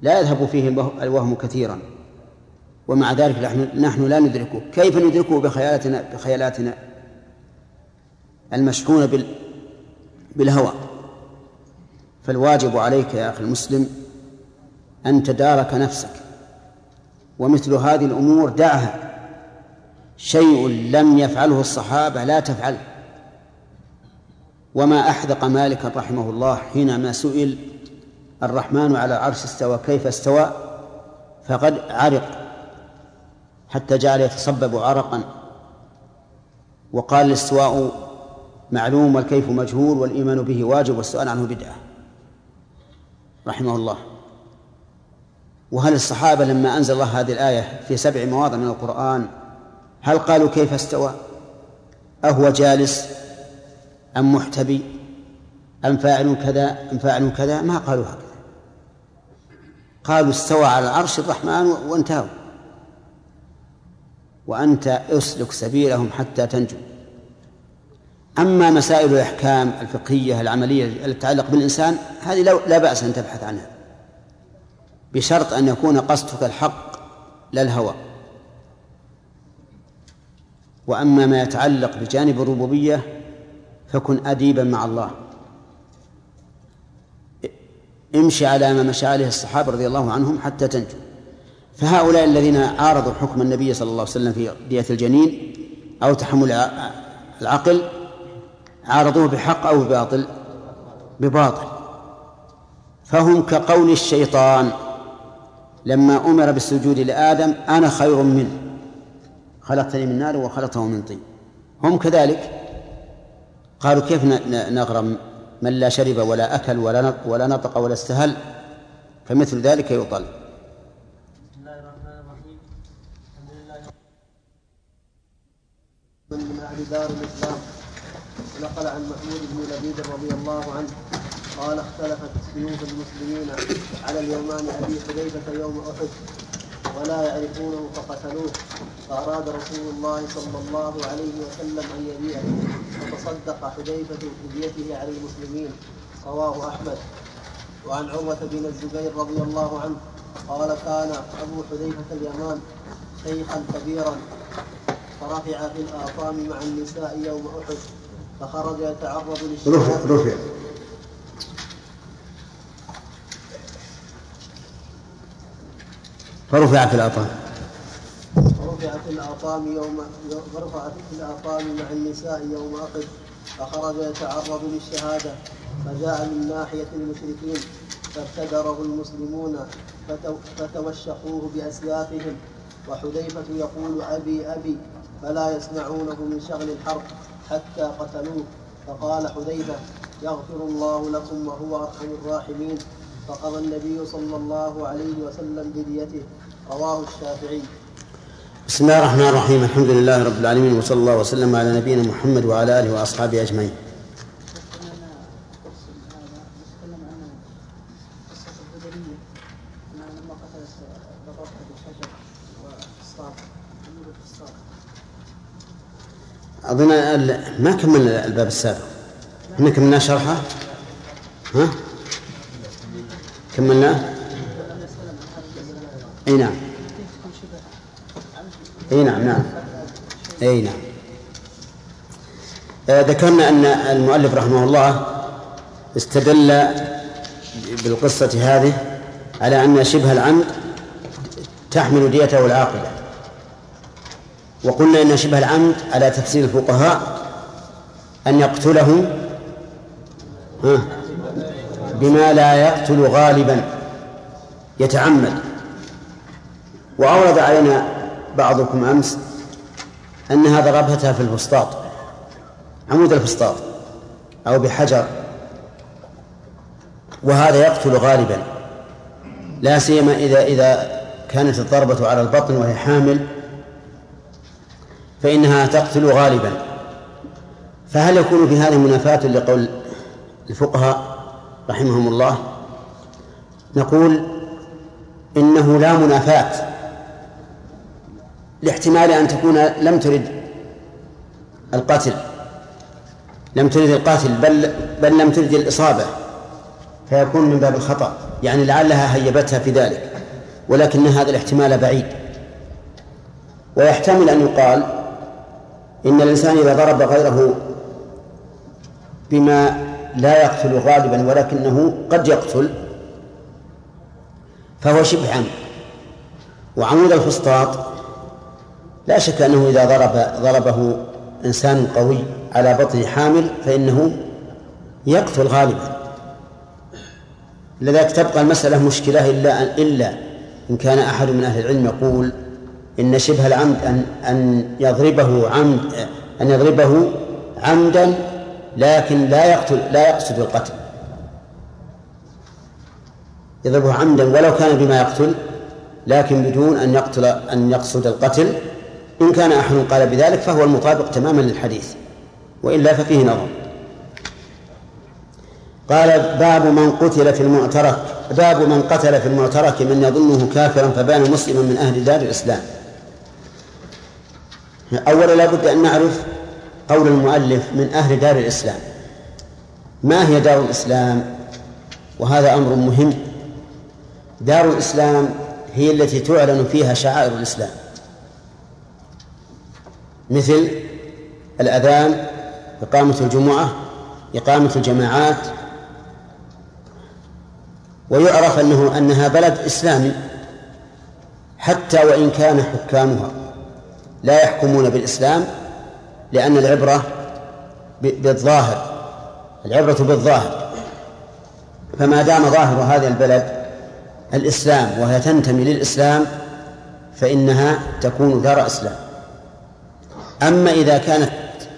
[SPEAKER 2] لا يذهب فيه الوهم كثيرا، ومع ذلك نحن لا ندركه. كيف ندركه؟ بخيالاتنا بخيالاتنا المشحونة بالهوى. فالواجب عليك يا أخي المسلم أن تدارك نفسك، ومثل هذه الأمور دعها. شيء لم يفعله الصحابة لا تفعله. وما أحدق مالك رحمه الله حينما سئل الرحمن على العرش استوى كيف استوى، فقد عرق حتى جعل يتصبب عرقا، وقال الاستواء معلوم والكيف مجهول والإيمان به واجب والسؤال عنه بدعة، رحمه الله. وهل الصحابة لما أنزل الله هذه الآية في سبع مواضع من القرآن هل قالوا كيف استوى؟ أهو جالس أم محتبي أم فاعل كذا أم فاعل كذا؟ ما قالوا هكذا، قالوا استوى على العرش الرحمن وانتهوا. وأنت أسلك سبيلهم حتى تنجو. أما مسائل الأحكام الفقهية العملية التي تتعلق بالإنسان هذه لا بأس أن تبحث عنها، بشرط أن يكون قصدك الحق لا الهوى. وأما ما يتعلق بجانب الربوبية فكن أديبا مع الله، امشي على ما مشى عليه الصحابة رضي الله عنهم حتى تنجو. فهؤلاء الذين عارضوا حكم النبي صلى الله عليه وسلم في دية الجنين أو تحمل العقل عارضوه بحق أو بباطل؟ بباطل. فهم كقول الشيطان لما أمر بالسجود لآدم أنا خير منه خلقتني من نار وخلقته من طين. هم كذلك قالوا كيف نغرم من لا شرب ولا أكل ولا نطق ولا استهل؟ فمثل ذلك يطل.
[SPEAKER 3] بسم الله الرحمن الرحيم. الحمد لله من أهل دار الإسلام. نقل عن محمود بن لبيد رضي الله عنه قال اختلفت سيوف المسلمين على اليمان أبي حذيفة يوم أحد ولا يعرفونه فقتلوه، فأراد رسول الله صلى الله عليه وسلم أن يبيعه فتصدق حذيفة بفديته على المسلمين. رواه أحمد. وعن عروة بن الزبير رضي الله عنه قال كان أبو حذيفة اليمان شيخا كبيرا فرفع في الآطام مع النساء يوم أحد فخرج يتعرض للشهادة
[SPEAKER 2] رفع فرفع في الآطام
[SPEAKER 3] فرفع في الآطام يوم فرفع في الآطام مع النساء يوم أحد فخرج يتعرض للشهادة فجاء من ناحية المشركين فابتدره المسلمون فتوشقوه بأسيافهم وحذيفة يقول أبي أبي فلا يسمعونه من شغل الحرب حتى قتلوه. فقال حذيفة يغفر الله لكم وهو أرحم الراحمين. فقضى النبي صلى الله عليه وسلم بديته. رواه الشافعي.
[SPEAKER 2] بسم الله الرحمن الرحيم. الحمد لله رب العالمين وصلى الله وسلم على نبينا محمد وعلى آله وأصحابه أجمعين. أظن ما كملنا الباب السابق، احنا كملنا شرحه. ها كملناه؟ اي نعم اي نعم نعم اي نعم. آه ذكرنا أن المؤلف رحمه الله استدل بالقصة هذه على أن شبه العمد تحمل ديته العاقلة، وقلنا إن شبه العمد على تفسير الفقهاء أن يقتله بما لا يقتل غالبا يتعمد. وأورد علينا بعضكم أمس أنها ضربتها في الفسطاط، عمود الفسطاط أو بحجر، وهذا يقتل غالبا، لا سيما إذا إذا كانت الضربة على البطن وهي حامل فإنها تقتل غالبا. فهل يكون في هذه منافاة لقول الفقهاء رحمهم الله؟ نقول إنه لا منافاة، لاحتمال أن تكون لم ترد القتل لم ترد القتل بل, بل لم ترد الإصابة، فيكون من باب الخطأ، يعني لعلها هيبتها في ذلك، ولكن هذا الاحتمال بعيد. ويحتمل أن يقال إن الإنسان إذا ضرب غيره بما لا يقتل غالبا ولكنه قد يقتل فهو شبه عمد. وعمود الفسطاط لا شك أنه إذا ضرب ضربه إنسان قوي على بطن حامل فإنه يقتل غالبا. لذلك تبقى المسألة مشكلة إلا إلا إن كان أحد من أهل العلم يقول إن شبه العمد أن أن يضربه عمد أن يضربه عمدا لكن لا يقتل لا يقصد القتل، يضربه عمدا ولو كان بما يقتل لكن بدون أن يقتل أن يقصد القتل. إن كان أحد قال بذلك فهو المطابق تماما للحديث، وإلا ففيه نظر. قال باب من قتل في المعترك باب من قتل في المعترك من يظنه كافرا فبان مسلما من أهل دار الإسلام. أولا لا بد أن نعرف قول المؤلف من أهل دار الإسلام، ما هي دار الإسلام؟ وهذا أمر مهم. دار الإسلام هي التي تعلن فيها شعائر الإسلام مثل الأذان، إقامة الجمعة، إقامة الجماعات، ويعرف أنه أنها بلد إسلامي حتى وإن كان حكامها لا يحكمون بالإسلام، لأن العبرة بالظاهر العبرة بالظاهر. فما دام ظاهر هذه البلد الإسلام وهي تنتمي للإسلام فإنها تكون دار إسلام. أما إذا كانت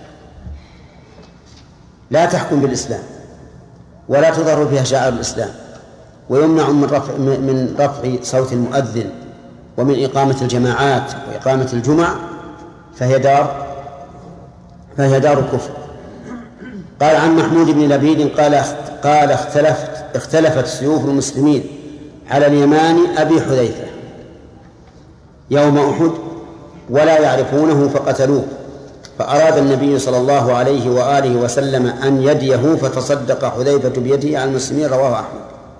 [SPEAKER 2] لا تحكم بالإسلام ولا تظهر فيها شعائر الإسلام ويمنع من رفع من رفع صوت المؤذن ومن إقامة الجماعات وإقامة الجمع فهي دار فهي دار كفر. قال عن محمود بن لبيد قال قال اختلفت اختلفت سيوف المسلمين على اليمان أبي حذيفة يوم أحد ولا يعرفونه فقتلوه، فأراد النبي صلى الله عليه وآله وسلم أن يديه فتصدق حذيفة بيده على المسلمين. رواه أحمد.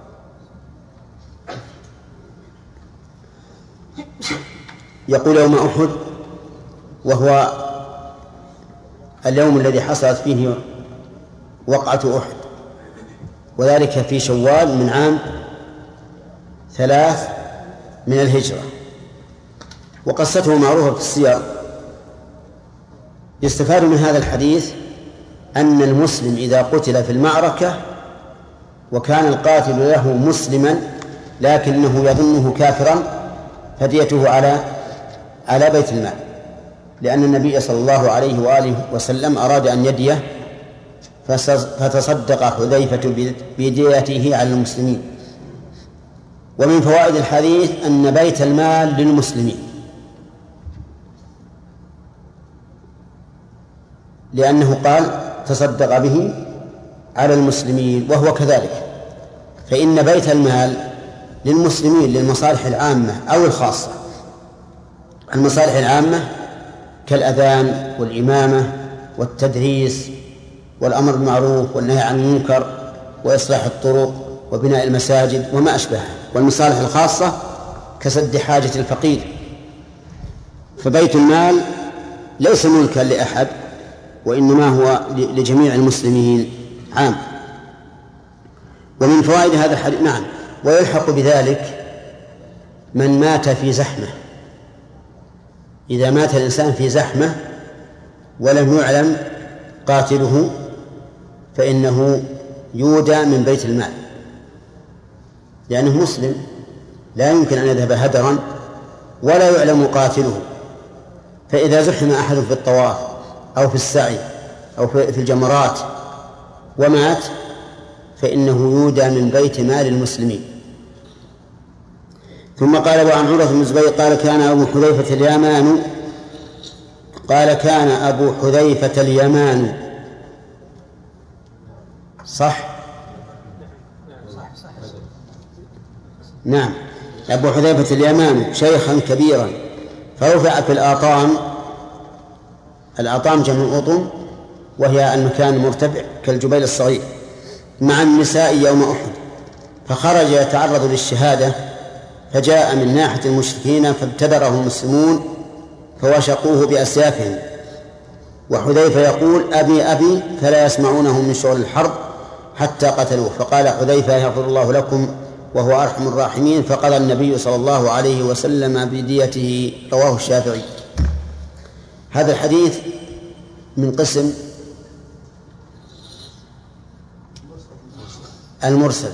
[SPEAKER 2] يقول يوم أحد وهو اليوم الذي حصلت فيه وقعة أحد، وذلك في شوال من عام ثلاث من الهجرة، وقصته معروفة في السير. يستفاد من هذا الحديث أن المسلم إذا قتل في المعركة وكان القاتل له مسلما لكنه يظنه كافرا فديته على على بيت المال، لأن النبي صلى الله عليه وآله وسلم أراد أن يديه فتصدق حذيفة بديته على المسلمين. ومن فوائد الحديث أن بيت المال للمسلمين، لأنه قال تصدق به على المسلمين، وهو كذلك، فإن بيت المال للمسلمين للمصالح العامة أو الخاصة. المصالح العامة كالأذان والإمامة والتدريس والأمر بالمعروف والنهي عن المنكر وإصلاح الطرق وبناء المساجد وما أشبهها، والمصالح الخاصة كسد حاجة الفقير. فبيت المال ليس ملكا لأحد وإنما هو لجميع المسلمين عام. ومن فوائد هذا الحديث نعم ويلحق بذلك من مات في زحمة. إذا مات الإنسان في زحمة ولم يعلم قاتله فإنه يودى من بيت المال، لأنه مسلم لا يمكن أن يذهب هدرا ولا يعلم قاتله. فإذا زحم أحد في الطواف أو في السعي أو في الجمرات ومات فإنه يودى من بيت مال المسلمين. ثم قال وعن عروة بن الزبير قال كان أبو حذيفة اليمان قال كان أبو حذيفة اليمان صح؟ نعم أبو حذيفة اليمان شيخا كبيرا فرفع في الآطام. الآطام جمع أطم وهي المكان المرتفع كالجبيل الصغير مع النساء يوم أحد. فخرج يتعرض للشهادة، فجاء من ناحية المشركين فابتدره المسلمون فوشقوه بأسيافهم، وحذيفة يقول أبي أبي، فلا يسمعونه من شغل الحرب حتى قتلوه. فقال حذيفة يغفر الله لكم وهو أرحم الراحمين، فقضى النبي صلى الله عليه وسلم بديته. رواه الشافعي. هذا الحديث من قسم المرسل،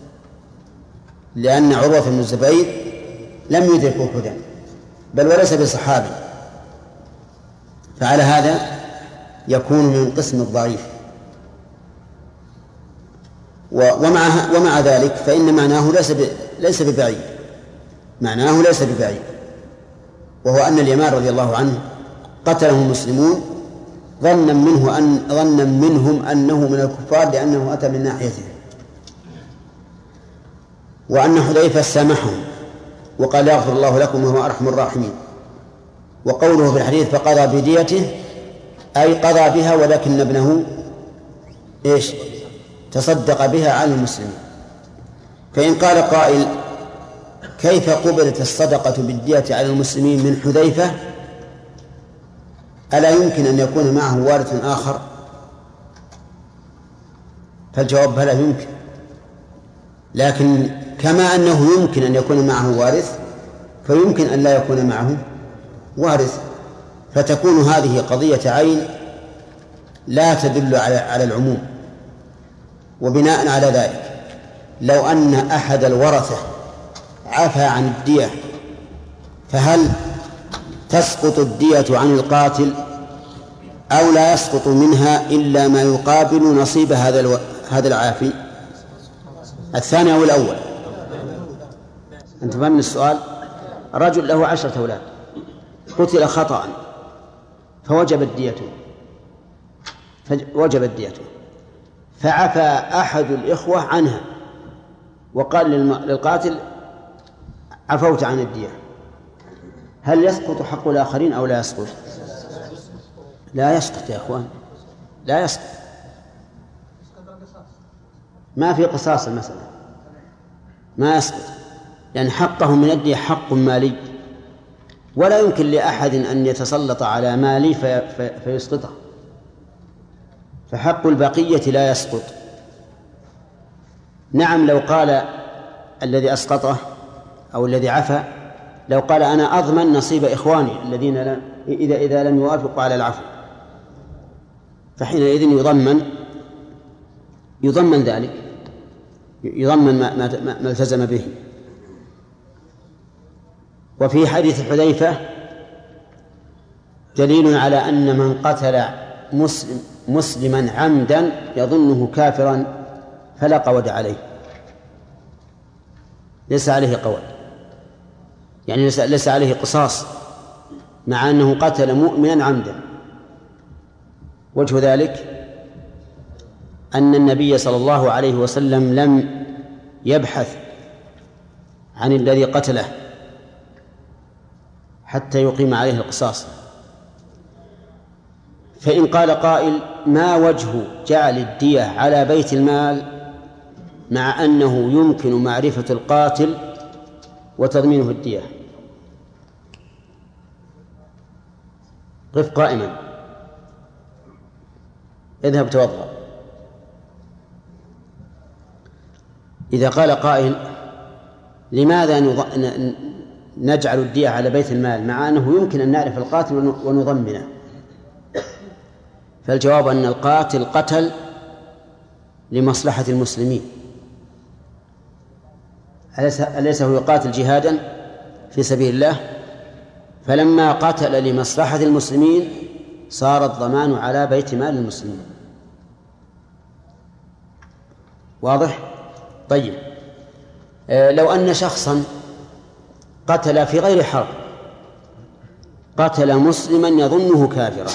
[SPEAKER 2] لأن عروة بن الزبير لم يدركه حذا بل وليس بصحابي، فعلى هذا يكون من قسم الضعيف. ومع ومع ذلك فإن معناه ليس ليس ببعيد، معناه ليس ببعيد، وهو أن اليمان رضي الله عنه قتله المسلمون ظنا منه أن ظنا منهم أنه من الكفار لأنه أتى من ناحيته، وأن حذيفة سامحهم وقال يغفر الله لكم وهو أرحم الراحمين. وقوله في الحديث فقضى بديته أي قضى بها، ولكن ابنه إيش تصدق بها على المسلمين. فإن قال قائل كيف قبلت الصدقة بالدية على المسلمين من حذيفة؟ ألا يمكن أن يكون معه وارث آخر؟ فالجواب بلى يمكن، لكن كما أنه يمكن أن يكون معه وارث فيمكن أن لا يكون معه وارث، فتكون هذه قضية عين لا تدل على على العموم. وبناء على ذلك لو أن أحد الورثة عفى عن الدية فهل تسقط الدية عن القاتل أو لا يسقط منها إلا ما يقابل نصيب هذا الو... هذا العافي؟ الثاني أو الأول؟ أنت فهمت السؤال؟ رجل له عشرة أولاد قتل خطأ فوجبت ديته فوجبت ديته فعفى أحد الإخوة عنها وقال للقاتل عفوت عن الدية، هل يسقط حق الآخرين أو لا يسقط؟ لا يسقط يا أخوان، لا يسقط، ما في قصاص المسألة، ما يسقط، لأن حقهم من الدية حق مالي، ولا يمكن لأحد أن يتسلط على مالي في في فيسقطه، فحق البقية لا يسقط. نعم لو قال الذي أسقطه أو الذي عفى لو قال أنا أضمن نصيب إخواني الذين لا إذا إذا لم يوافقوا على العفو، فحينئذ يضمن يضمن ذلك، يضمن ما, ما, ما التزم به. وفي حديث حذيفة دليل على أن من قتل مسلم مسلما عمدا يظنه كافرا فلا قود عليه، ليس عليه قود، يعني ليس عليه قصاص مع أنه قتل مؤمنا عمدا. وجه ذلك أن النبي صلى الله عليه وسلم لم يبحث عن الذي قتله حتى يقيم عليه القصاص. فإن قال قائل ما وجه جعل الدية على بيت المال مع أنه يمكن معرفة القاتل وتضمينه الدية؟ قف قائما، اذهب توضأ. إذا قال قائل لماذا نجعل الدية على بيت المال مع أنه يمكن أن نعرف القاتل ونضمنه؟ فالجواب أن القاتل قتل لمصلحة المسلمين، أليس هو يقاتل جهادا في سبيل الله؟ فلما قتل لمصلحة المسلمين صار الضمان على بيت مال المسلمين. واضح؟ طيب، لو أن شخصا قتل في غير حرب، قتل مسلما يظنه كافرا،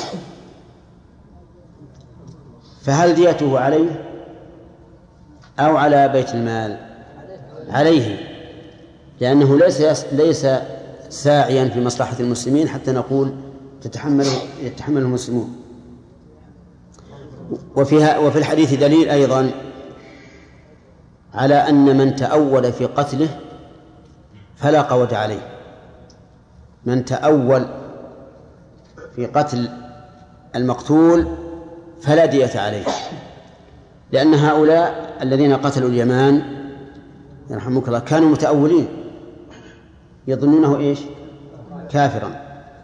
[SPEAKER 2] فهل ديته عليه أو على بيت المال؟ عليه، لأنه ليس ليس ساعيا في مصلحة المسلمين حتى نقول تتحمل يتحمل المسلمون. وفيها وفي الحديث دليل أيضا على أن من تأول في قتله فلا قود عليه. من تأول في قتل المقتول فلا دية عليه، لأن هؤلاء الذين قتلوا اليمان يرحمك الله كانوا متأولين يظنونه إيش؟ كافرا.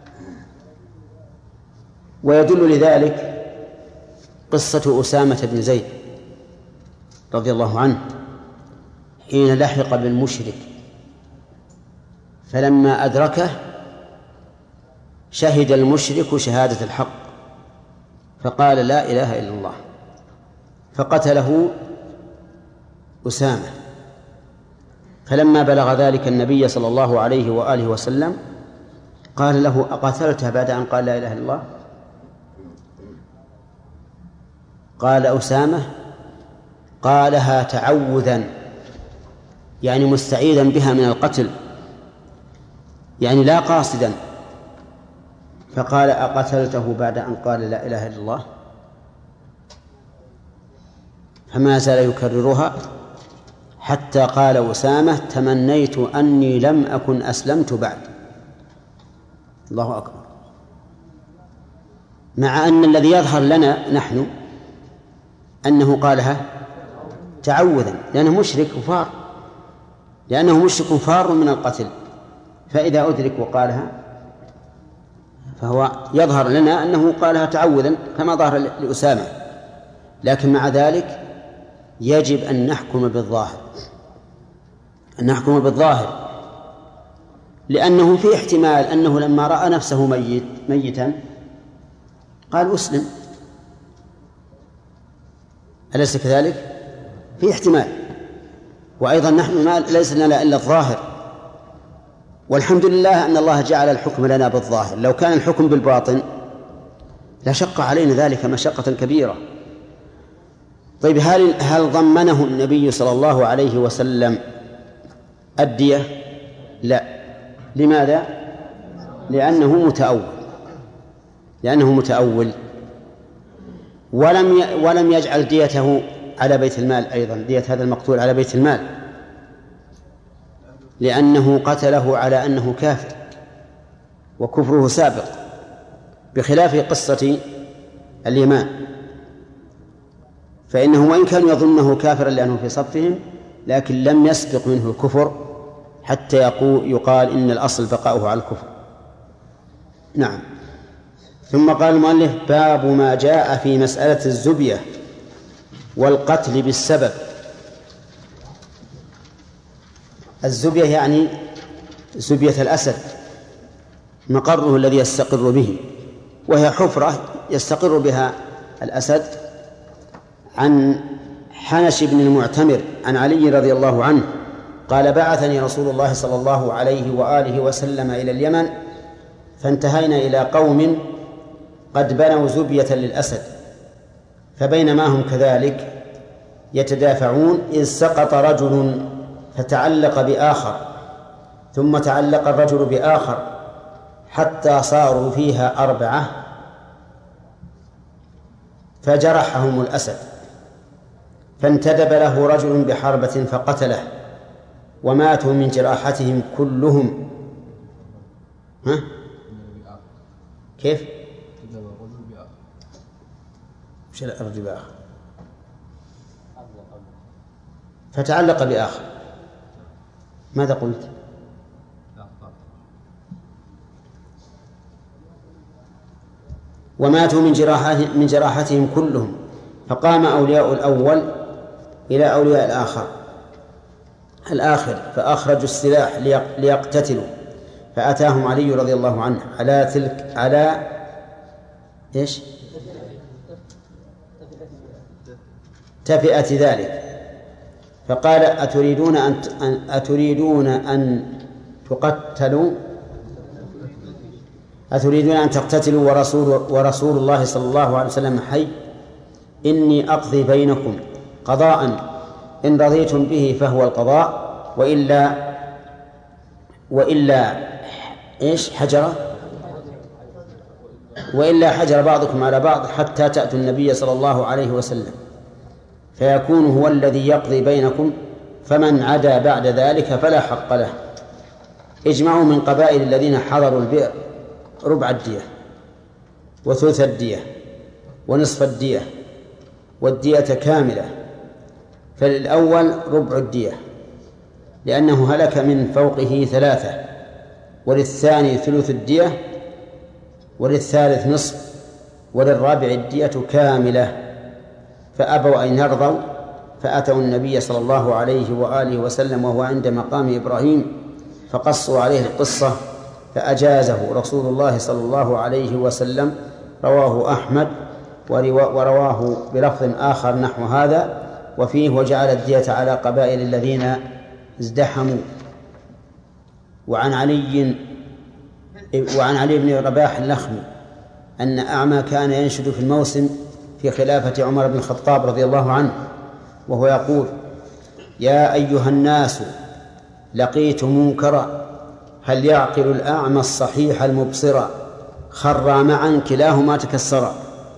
[SPEAKER 2] ويدل لذلك قصة أسامة بن زيد رضي الله عنه حين لحق بالمشرك، فلما أدركه شهد المشرك شهادة الحق فقال لا إله إلا الله، فقتله أسامة. فلما بلغ ذلك النبي صلى الله عليه وآله وسلم قال له أقتلته بعد أن قال لا إله إلا الله؟ قال أسامة قالها تعوذا، يعني مستعيذا بها من القتل، يعني لا قاصدا. فقال أقتلته بعد أن قال لا إله إلا الله؟ فما زال يكررها حتى قال أسامة تمنيت أني لم أكن أسلمت بعد. الله أكبر. مع أن الذي يظهر لنا نحن أنه قالها تعوذا، لأنه مشرك كفار، لأنه مشرك فار من القتل، فإذا أدرك وقالها فهو يظهر لنا أنه قالها تعوذا كما ظهر لأسامة. لكن مع ذلك يجب أن نحكم بالظاهر، أن نحكم بالظاهر، لأنه في احتمال أنه لما رأى نفسه ميت ميتا قال أسلم، أليس كذلك؟ في احتمال. وأيضا نحن ما ليس لنا إلا الظاهر، والحمد لله أن الله جعل الحكم لنا بالظاهر. لو كان الحكم بالباطن لشق علينا ذلك مشقة كبيرة. طيب هل هل ضمنه النبي صلى الله عليه وسلم الدية؟ لا. لماذا؟ لأنه متأول، لأنه متأول ولم ولم يجعل ديته على بيت المال، أيضا دية هذا المقتول على بيت المال، لأنه قتله على أنه كافر وكفره سابق، بخلاف قصة اليمان، فإنه وإن كانوا يظنه كافرا لأنه في صفهم لكن لم يسبق منه الكفر حتى يقال إن الأصل بقاؤه على الكفر. نعم. ثم قال المؤلف باب ما جاء في مسألة الزبية والقتل بالسبب. الزبية يعني زبية الأسد، مقره الذي يستقر به، وهي حفرة يستقر بها الأسد. عن حنش بن المعتمر عن علي رضي الله عنه قال بعثني رسول الله صلى الله عليه وآله وسلم إلى اليمن، فانتهينا إلى قوم قد بنوا زبية للأسد، فبينما هم كذلك يتدافعون إذ سقط رجل فتعلق بآخر، ثم تعلق الرجل بآخر حتى صاروا فيها أربعة، فجرحهم الأسد، فانتدب له رجل بحربة فقتله، وماتوا من جراحتهم كلهم. ها؟ كيف؟ وش الرجل بآخر؟ فتعلق بآخر. ماذا قلت؟ وماتوا من جراحتهم من جراحتهم كلهم، فقام أولياء الأول إلى أولياء الآخر الآخر فأخرجوا السلاح ليقتتلوا، فأتاهم علي رضي الله عنه على تلك على إيش؟ تفئة ذلك، فقال أتريدون أن أتريدون أن تقتلوا أتريدون أن تقتتلوا ورسول ورسول الله صلى الله عليه وسلم حي؟ إني أقضي بينكم قضاء إن رضيتم به فهو القضاء، وإلا وإلا إيش حجر وإلا حجر بعضكم على بعض حتى تأتوا النبي صلى الله عليه وسلم، فيكون هو الذي يقضي بينكم فمن عدا بعد ذلك فلا حق له. اجمعوا من قبائل الذين حضروا البئر ربع الدية وثلث الدية ونصف الدية والدية كاملة، فللأول ربع الدية لأنه هلك من فوقه ثلاثة، وللثاني ثلث الدية، وللثالث نصف، وللرابع الدية كاملة. فأبوا أن يرضوا فأتوا النبي صلى الله عليه وآله وسلم وهو عند مقام إبراهيم فقصوا عليه القصة فأجازه رسول الله صلى الله عليه وسلم. رواه أحمد ورواه بلفظ آخر نحو هذا وفيه وجعل الدية على قبائل الذين ازدحموا. وعن علي وعن علي بن رباح اللخمي أن أعمى كان ينشد في الموسم في خلافة عمر بن الخطاب رضي الله عنه وهو يقول: يا أيها الناس لقيت منكرا هل يعقل الأعمى الصحيح المبصرا خرا معا كلاهما تكسرا.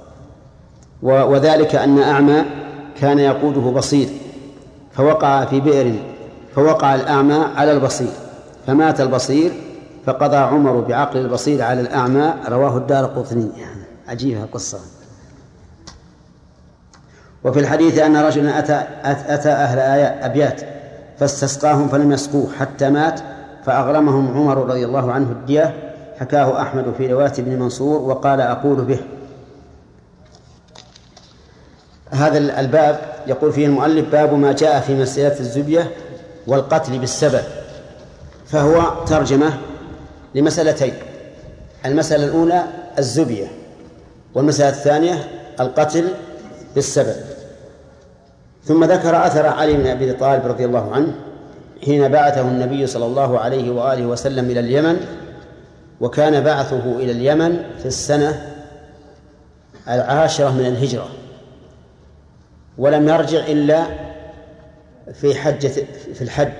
[SPEAKER 2] وذلك أن أعمى كان يقوده بصير فوقع في بئر فوقع الأعمى على البصير فمات البصير فقضى عمر بعقل البصير على الأعمى. رواه الدارقطني. عجيبة القصة. وفي الحديث أن رجلا أتى, أتى أهل أبيات فاستسقاهم فلم يسقوه حتى مات فأغرمهم عمر رضي الله عنه الدية. حكاه أحمد في رواية ابن منصور وقال أقول به. هذا الباب يقول فيه المؤلف: باب ما جاء في مسألة الزبية والقتل بالسبب. فهو ترجمة لمسألتين: المسألة الأولى الزبية، والمسألة الثانية القتل بالسبب. ثم ذكر أثر علي بن أبي طالب رضي الله عنه حين بعثه النبي صلى الله عليه وآله وسلم إلى اليمن، وكان بعثه إلى اليمن في السنة العاشرة من الهجرة، ولم يرجع إلا في حجة في الحج.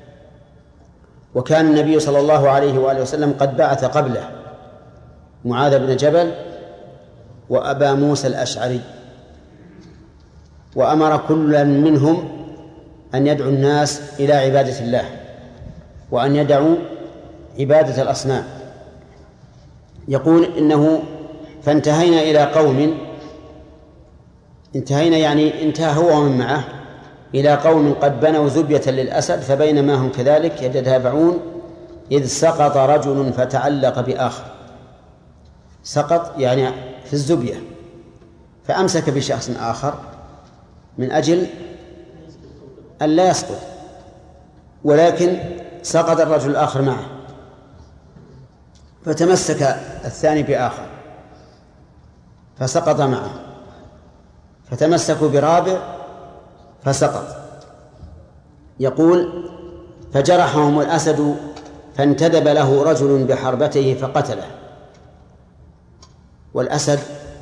[SPEAKER 2] وكان النبي صلى الله عليه وآله وسلم قد بعث قبله معاذ بن جبل وأبا موسى الأشعري، وأمر كل منهم أن يدعو الناس إلى عبادة الله وأن يدعوا عبادة الأصنام. يقول إنه فانتهينا إلى قوم انتهينا يعني انتهى هو ومن معه إلى قوم قد بنوا ذبية للأسد، فبينما هم كذلك يتتابعون إذ سقط رجل فتعلق بآخر. سقط يعني في الزبية، فأمسك بشخص آخر من أجل أن لا يسقط، ولكن سقط الرجل الآخر معه، فتمسك الثاني بآخر فسقط معه، فتمسكوا برابع فسقط. يقول: فجرحهم الأسد فانتدب له رجل بحربته فقتله. والأسد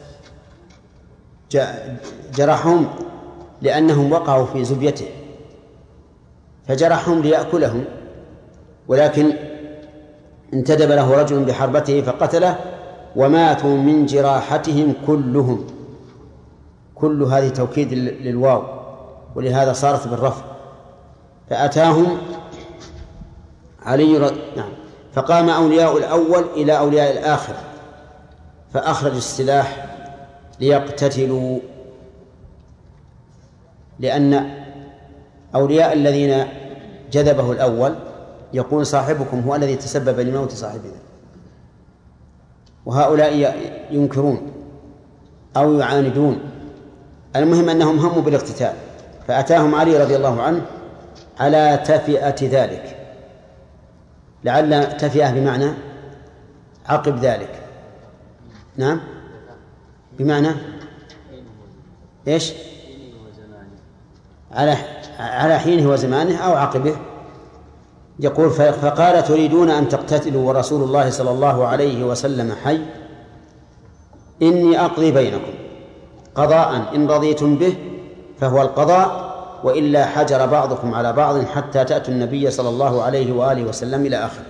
[SPEAKER 2] جرحهم لأنهم وقعوا في زبيته فجرحهم ليأكلهم، ولكن انتدب له رجل بحربته فقتله وماتوا من جراحتهم كلهم. كل هذه توكيد للواو، ولهذا صارت بالرفع. فأتاهم علي رضي نعم فقام أولياء الأول إلى أولياء الآخر فأخرجوا السلاح ليقتتلوا، لأن أولياء الذين جذبه الأول يقول: صاحبكم هو الذي تسبب لموت صاحبنا، وهؤلاء ينكرون أو يعاندون. المهم أنهم هموا بالاقتتال، فأتاهم علي رضي الله عنه على تفئة ذلك. لعل تفئة بمعنى عقب ذلك. نعم، بمعنى إيش؟ على على حينه وزمانه أو عقبه. يقول: فقال: تريدون أن تقتتلوا ورسول الله صلى الله عليه وسلم حي؟ إني أقضي بينكم قضاء إن رضيتم به فهو القضاء، وإلا حجر بعضكم على بعض حتى تأتوا النبي صلى الله عليه وآله وسلم إلى آخره.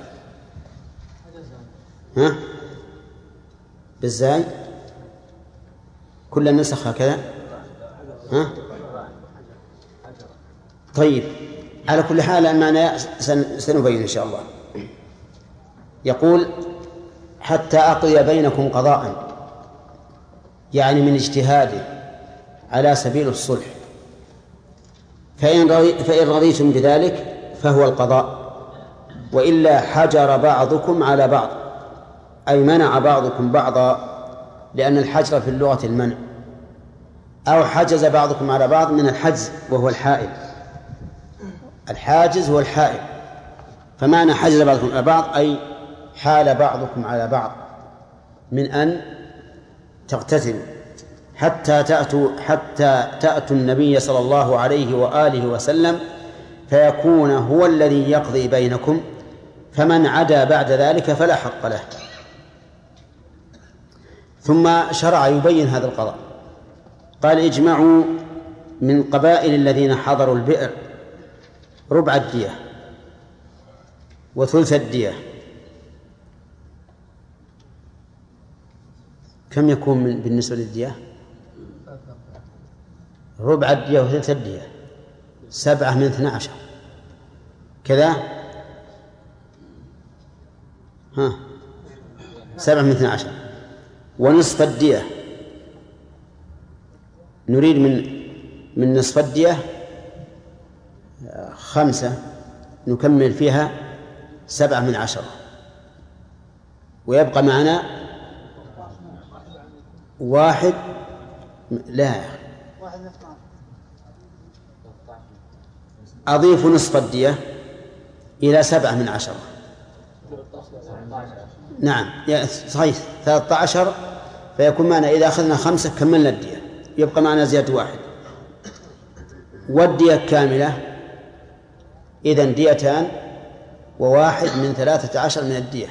[SPEAKER 2] ها؟ بالزاي كل النسخ هكذا. ها؟ طيب، على كل حال المعنى سنبين إن شاء الله. يقول حتى أقضي بينكم قضاء، يعني من اجتهاده على سبيل الصلح، فإن فإن رضيتم بذلك فهو القضاء، وإلا حجر بعضكم على بعض، أي منع بعضكم بعضا، لأن الحجر في اللغة المنع، أو حجز بعضكم على بعض من الحجز وهو الحائل. الحاجز هو الحائل، فمعنى حجز بعضكم على بعض أي حال بعضكم على بعض من أن تقتتلوا حتى تأتوا حتى تأتوا النبي صلى الله عليه وآله وسلم فيكون هو الذي يقضي بينكم، فمن عدا بعد ذلك فلا حق له. ثم شرع يبين هذا القضاء، قال اجمعوا من قبائل الذين حضروا البئر ربع الدية وثلث الدية. كم يكون من بالنسبة للدية؟ ربع الدية وثلث الدية سبعة من اثنى عشر كذا، ها سبعة من اثنى عشر. ونصف الدية نريد من من نصف الدية خمسة نكمل فيها سبعة من عشرة، ويبقى معنا واحد. لا أضيف نصف الدية إلى سبعة من عشرة. نعم صحيح ثلاثة عشر، فيكون معنا إذا أخذنا خمسة كملنا الدية، يبقى معنا زيادة واحد. والدية كاملة إذن ديتان وواحد من ثلاثة عشر من الدية.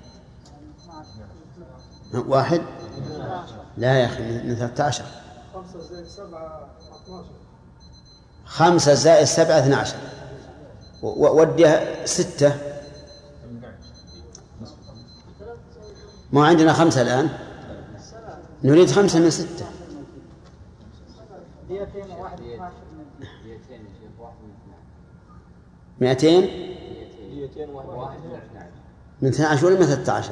[SPEAKER 2] واحد لا يا أخي من ثلاثة عشر. خمسة زائد سبعة خمسة زائد سبعة اثنى عشر، والدية ستة. ما عندنا خمسة الآن، نريد خمسة من ستة. مئتين من اثنى عشر ولا من ثلاثة عشر؟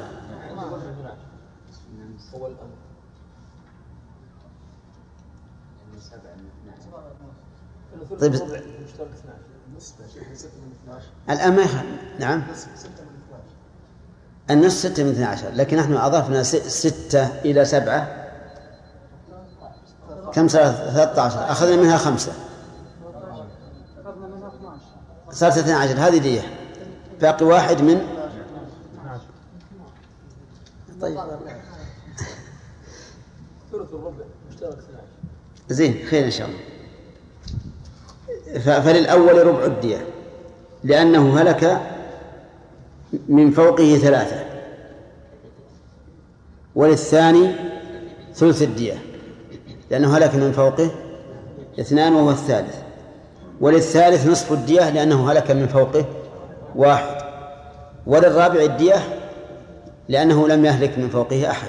[SPEAKER 2] طيب الآن ما يخ... نعم النصف ستة من اثنى عشر، لكن نحن أضفنا ستة إلى سبعة كم صار؟ ثلاثة عشر. أخذنا منها خمسة صارت اثنى عشر، هذه دية، باقي واحد من طيب زين خير إن شاء الله. فللأول ربع الدية لأنه هلك من فوقه ثلاثة، وللثاني ثلث الدية لأنه هلك من فوقه اثنان وهو الثالث، وللثالث نصف الدية لأنه هلك من فوقه واحد، وللرابع الدية لأنه لم يهلك من فوقه أحد.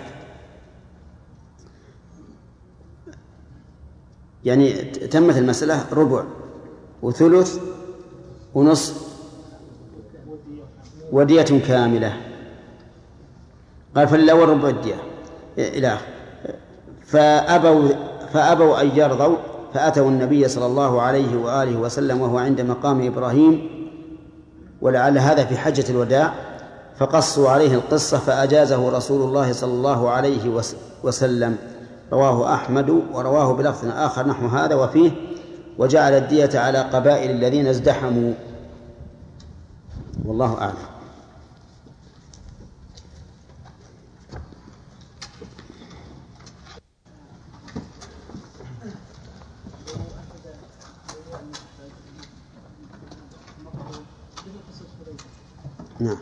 [SPEAKER 2] يعني تمت المسألة ربع وثلث ونصف ودية كاملة. قال فللأول ربع الدية إلى فأبوا فأبوا أن يرضوا فأتوا النبي صلى الله عليه وآله وسلم وهو عند مقام إبراهيم، ولعل هذا في حجة الوداع، فقصوا عليه القصة فأجازه رسول الله صلى الله عليه وسلم. رواه أحمد ورواه بلفظ آخر نحو هذا وفيه وجعل الدية على قبائل الذين ازدحموا، والله أعلم. نعم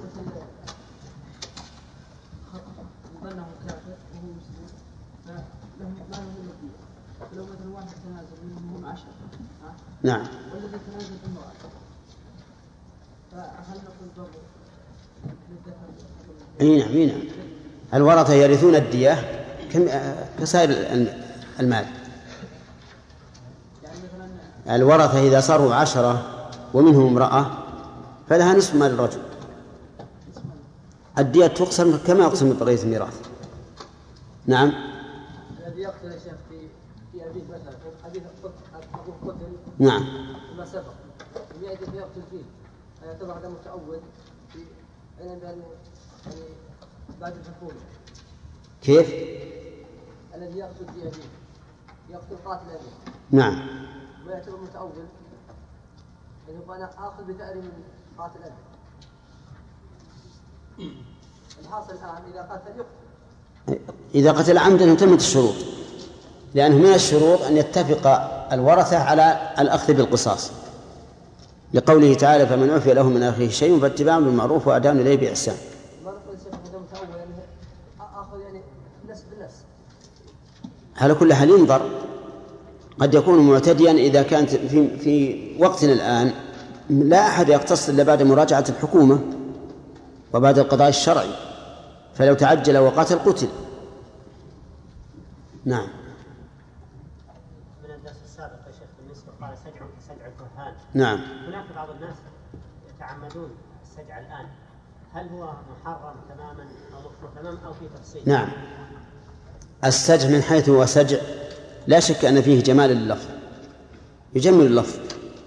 [SPEAKER 2] نعم اي نعم اي نعم الورثة يرثون الدية كسائر المال. الورثة إذا صاروا عشرة ومنهم امرأة فلها نصف مال الرجل. الدية تقسم كما يقسم بقية الميراث. نعم.
[SPEAKER 3] الذي يقتل يا شيخ في في أبيه مثلا في حديث أبوه قتل
[SPEAKER 2] نعم
[SPEAKER 3] ما سبق ويأتي فيقتل فيه يعتبر هذا متأول في علم بأن يعني بعد الحكومة.
[SPEAKER 2] كيف؟
[SPEAKER 3] الذي يقتل في أبيه يقتل قاتل أبيه.
[SPEAKER 2] نعم.
[SPEAKER 3] ويعتبر متأول يعني أنا آخذ بثأر من قاتل أبيه. الحاصل الآن إذا قتل يقتل.
[SPEAKER 2] إذا قتل عمدا تمت الشروط، لأنه من الشروط أن يتفق الورثة على الأخذ بالقصاص، لقوله تعالى فمن عفي له من أخيه شيء فاتباع بالمعروف وأداء إليه بإحسان.
[SPEAKER 3] ما نقول شيخ هذا متأول يعني آخذ يعني نفس بالنفس.
[SPEAKER 2] على كل حال ينظر، قد يكون معتديا إذا كانت في في وقتنا الآن لا أحد يقتص إلا بعد مراجعة الحكومة وبعد القضاء الشرعي، فلو تعجل وقتل قتل. نعم.
[SPEAKER 4] من الدرس السابق يا شيخ بالنسبة قال سجع كسجع الكهان.
[SPEAKER 2] نعم.
[SPEAKER 4] هناك بعض الناس يتعمدون السجع الآن، هل هو محرم تماما أو مكروه تماما أو في تفصيل؟
[SPEAKER 2] نعم. السجع من حيث هو سجع لا شك أن فيه جمال اللفظ، يجمل اللفظ.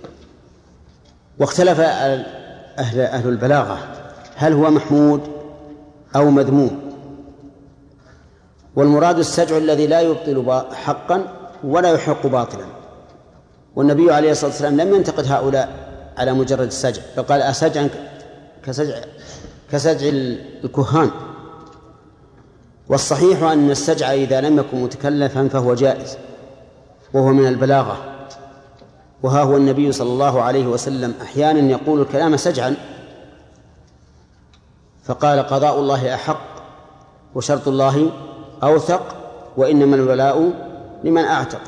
[SPEAKER 2] واختلف أهل أهل البلاغة هل هو محمود أو مذموم، والمراد السجع الذي لا يبطل حقا ولا يحق باطلا. والنبي عليه الصلاة والسلام لم ينتقد هؤلاء على مجرد السجع، فقال أسجع كسجع كسجع الكهان. والصحيح أن السجع إذا لم يكن متكلفا فهو جائز، وهو من البلاغة. وها هو النبي صلى الله عليه وسلم أحيانا يقول الكلام سجعا، فقال قضاء الله أحق وشرط الله أوثق وإنما الولاء لمن أعتق.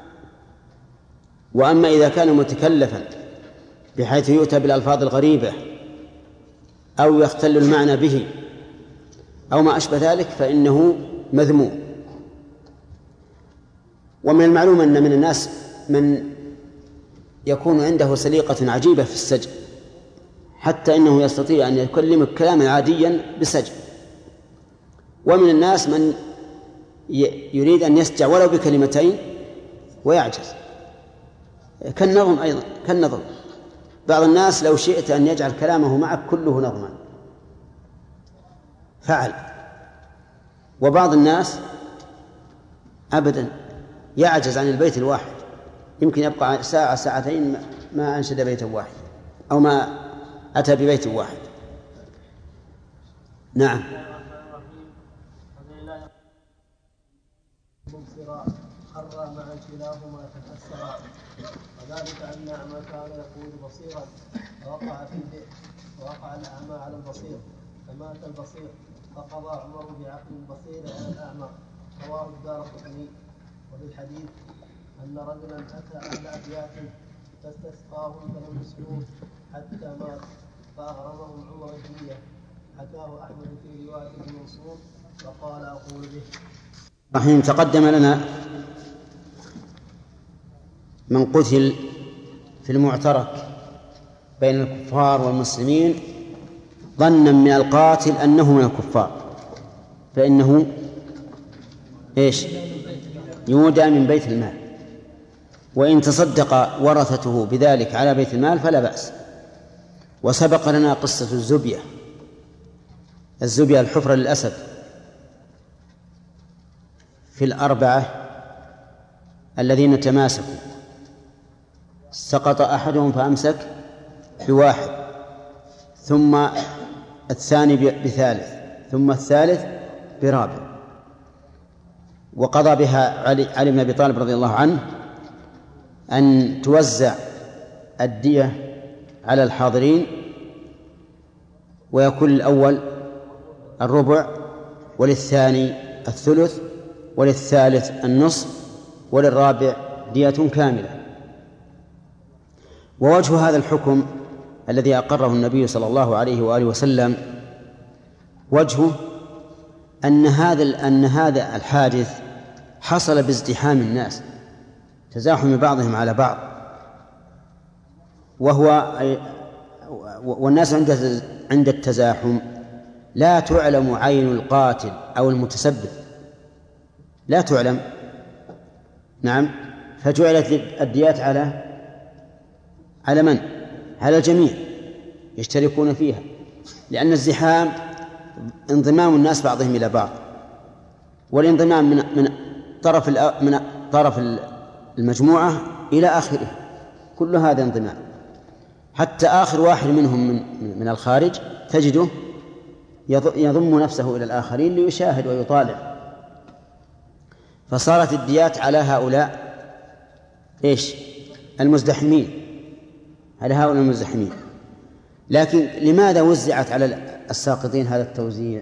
[SPEAKER 2] وأما إذا كان متكلفا بحيث يؤتى بالألفاظ الغريبة أو يختل المعنى به أو ما أشبه ذلك فإنه مذموم. ومن المعلوم أن من الناس من يكون عنده سليقة عجيبة في السجع، حتى إنه يستطيع أن يكلمك كلاما عاديا بسجع. ومن الناس من يريد أن يسجع ولو بكلمتين ويعجز، كالنظم أيضا كالنظم. بعض الناس لو شئت أن يجعل كلامه معك كله نظما فعل، وبعض الناس أبدا يعجز عن البيت الواحد، يمكن يبقى ساعة ساعتين ما أنشد بيتا واحد أو ما أتى ببيت واحد. نعم.
[SPEAKER 3] حرى مع كلاهما تفسرا، وذلك أن الأعمى كان يقول بصيرا فوقع فيه ووقع الأعمى على البصير فمات البصير، فقضى عمر بعقل البصير على الأعمى. رواه الدارقطني. وفي الحديث أن رجلا أتى أهل أبيات فاستسقاهم فلم يسلوه حتى مات فأغرمهم عمر الدنيا. حكاه أحمد في رواية ابن منصور وقال أقول به.
[SPEAKER 2] رحيم. تقدم لنا من قتل في المعترك بين الكفار والمسلمين ظنا من القاتل أنه من الكفار فإنه إيش يودى من بيت المال، وإن تصدق ورثته بذلك على بيت المال فلا بأس. وسبق لنا قصة الزبية الزبية الحفرة للأسد في الأربعة الذين تماسكوا، سقط أحدهم فأمسك بواحد، ثم الثاني بثالث، ثم الثالث برابع، وقضى بها علي, علي بن أبي طالب رضي الله عنه أن توزع الدية على الحاضرين، ويكون الأول الربع وللثاني الثلث وللثالث النصف وللرابع دية كاملة. ووجه هذا الحكم الذي أقره النبي صلى الله عليه وآله وسلم وجهه أن هذا أن هذا الحادث حصل بازدحام الناس، تزاحم بعضهم على بعض، وهو والناس عند التزاحم لا تعلم عين القاتل أو المتسبب، لا تعلم. نعم، فجعلت الديات على على من؟ على الجميع يشتركون فيها، لأن الزحام انضمام الناس بعضهم إلى بعض، والانضمام من من طرف من طرف المجموعة إلى آخره، كل هذا انضمام، حتى آخر واحد منهم من من الخارج تجده يضم نفسه إلى الآخرين ليشاهد ويطالع. فصارت الديات على هؤلاء إيش؟ المزدحمين، على هؤلاء المزدحمين. لكن لماذا وزعت على الساقطين هذا التوزيع؟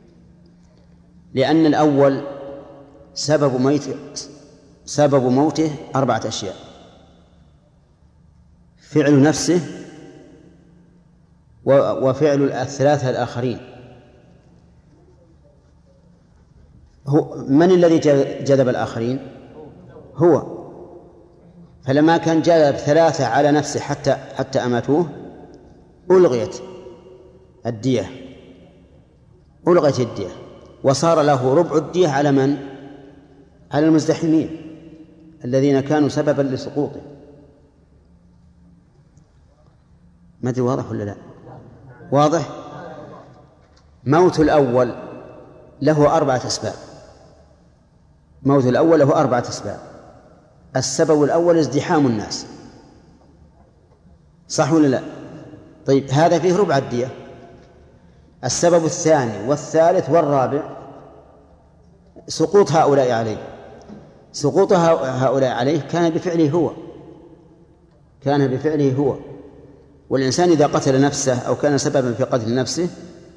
[SPEAKER 2] لأن الأول سبب موته سبب موته أربعة أشياء: فعل نفسه، وفعل الثلاثة الآخرين. هو من الذي جذب الآخرين؟ هو. فلما كان جذب ثلاثة على نفسه حتى حتى أماتوه ألغيت الدية ألغيت الدية وصار له ربع الدية على من؟ على المزدحمين الذين كانوا سببا لسقوطه. ما أدري واضح ولا لا؟ واضح. موت الأول له أربعة أسباب. موت الأول له أربعة أسباب. السبب الأول ازدحام الناس، صح ولا لا؟ طيب، هذا فيه ربع الدية. السبب الثاني والثالث والرابع سقوط هؤلاء عليه. سقوط هؤلاء عليه كان بفعله هو كان بفعله هو والإنسان إذا قتل نفسه أو كان سببا في قتل نفسه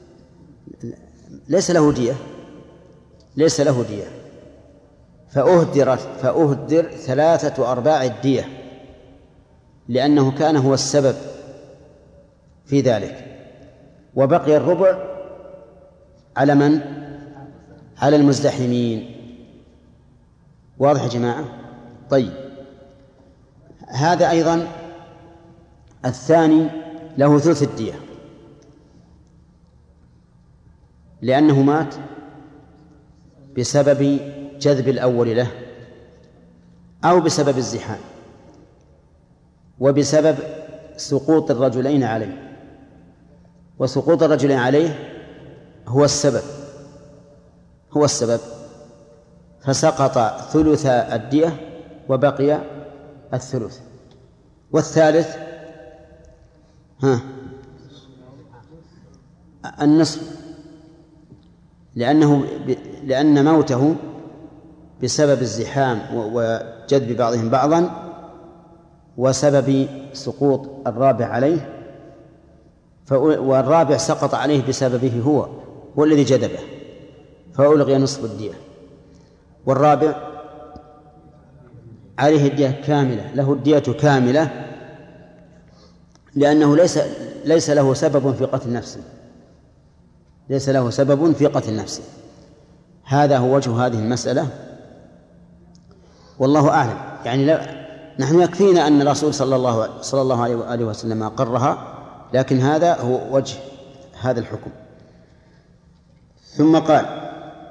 [SPEAKER 2] ليس له دية ليس له دية فأهدرت فأهدر ثلاثة أرباع الدية، لأنه كان هو السبب في ذلك، وبقي الربع على من؟ على المزدحمين. واضح يا جماعة؟ طيب، هذا أيضا الثاني له ثلث الدية، لأنه مات بسبب جذب الأول له أو بسبب الزحام وبسبب سقوط الرجلين عليه، وسقوط الرجلين عليه هو السبب هو السبب فسقط ثلث الدية وبقي الثلث. والثالث ها النصف، لأنه لأن موته بسبب الزحام وجذب بعضهم بعضا وسبب سقوط الرابع عليه، والرابع سقط عليه بسببه هو هو الذي جذبه فألغي نصف الدية. والرابع عليه الدية كاملة، له الدية كاملة، لأنه ليس ليس له سبب في قتل نفسه ليس له سبب في قتل نفسه. هذا هو وجه هذه المسألة، والله أعلم. يعني لا نحن يكفينا أن الرسول صلى الله صلى الله عليه وآله وسلم أقرها، لكن هذا هو وجه هذا الحكم. ثم قال: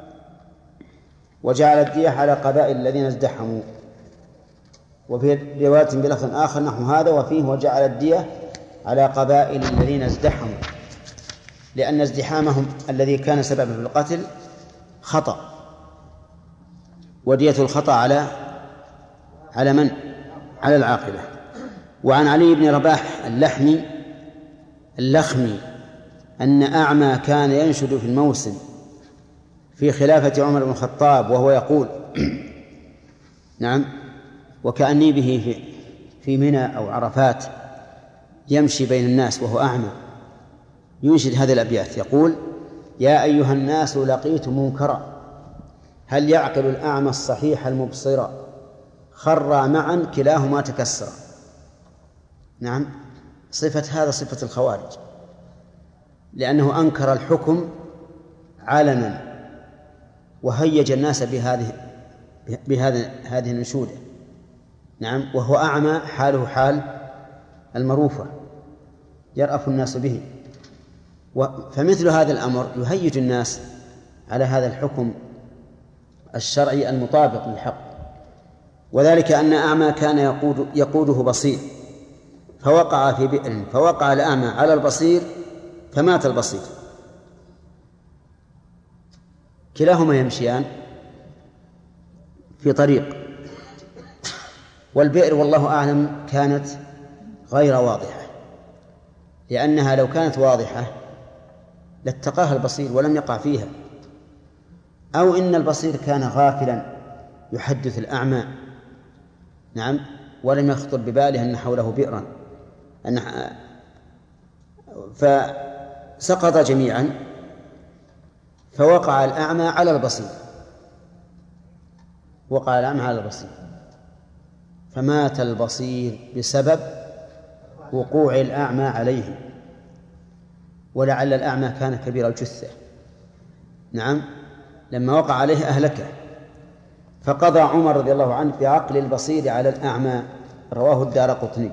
[SPEAKER 2] وجعل الدية على قبائل الذين ازدحموا. وفي رواية بلفظ آخر نحو هذا، وفيه وجعل الدية على قبائل الذين ازدحموا، لأن ازدحامهم الذي كان سببا في القتل خطأ، ودية الخطأ على على من؟ على العاقلة. وعن علي بن رباح اللحمي اللخمي أن أعمى كان ينشد في الموسم في خلافة عمر بن الخطاب وهو يقول نعم وكأني به في, في منى أو عرفات يمشي بين الناس وهو أعمى، ينشد هذه الأبيات يقول: يا أيها الناس لقيت منكرا، هل يعقل الأعمى الصحيح المبصرا، خرا معا كلاهما تكسرا. نعم، صفة هذا صفة الخوارج، لأنه أنكر الحكم علنا وهيج الناس بهذه بهذه هذه النشودة. نعم، وهو أعمى، حاله حال المروفة يرأف الناس به. فمثل هذا الأمر يهيج الناس على هذا الحكم الشرعي المطابق للحق، وذلك أن أعمى كان يقود يقوده بصير فوقع في بئر، فوقع الأعمى على البصير فمات البصير، كلاهما يمشيان في طريق، والبئر والله أعلم كانت غير واضحة، لأنها لو كانت واضحة لاتقاها البصير ولم يقع فيها، أو إن البصير كان غافلا يحدث الأعمى، نعم، ولم يخطر بباله أن حوله بئرا، أن فسقط جميعا، فوقع الأعمى على البصير، وقع الأعمى على البصير فمات البصير بسبب وقوع الأعمى عليه، ولعل الأعمى كان كبير الجثة، نعم، لما وقع عليه أهلكه، فقضى عمر رضي الله عنه بعقل البصير على الأعمى، رواه الدارقطني.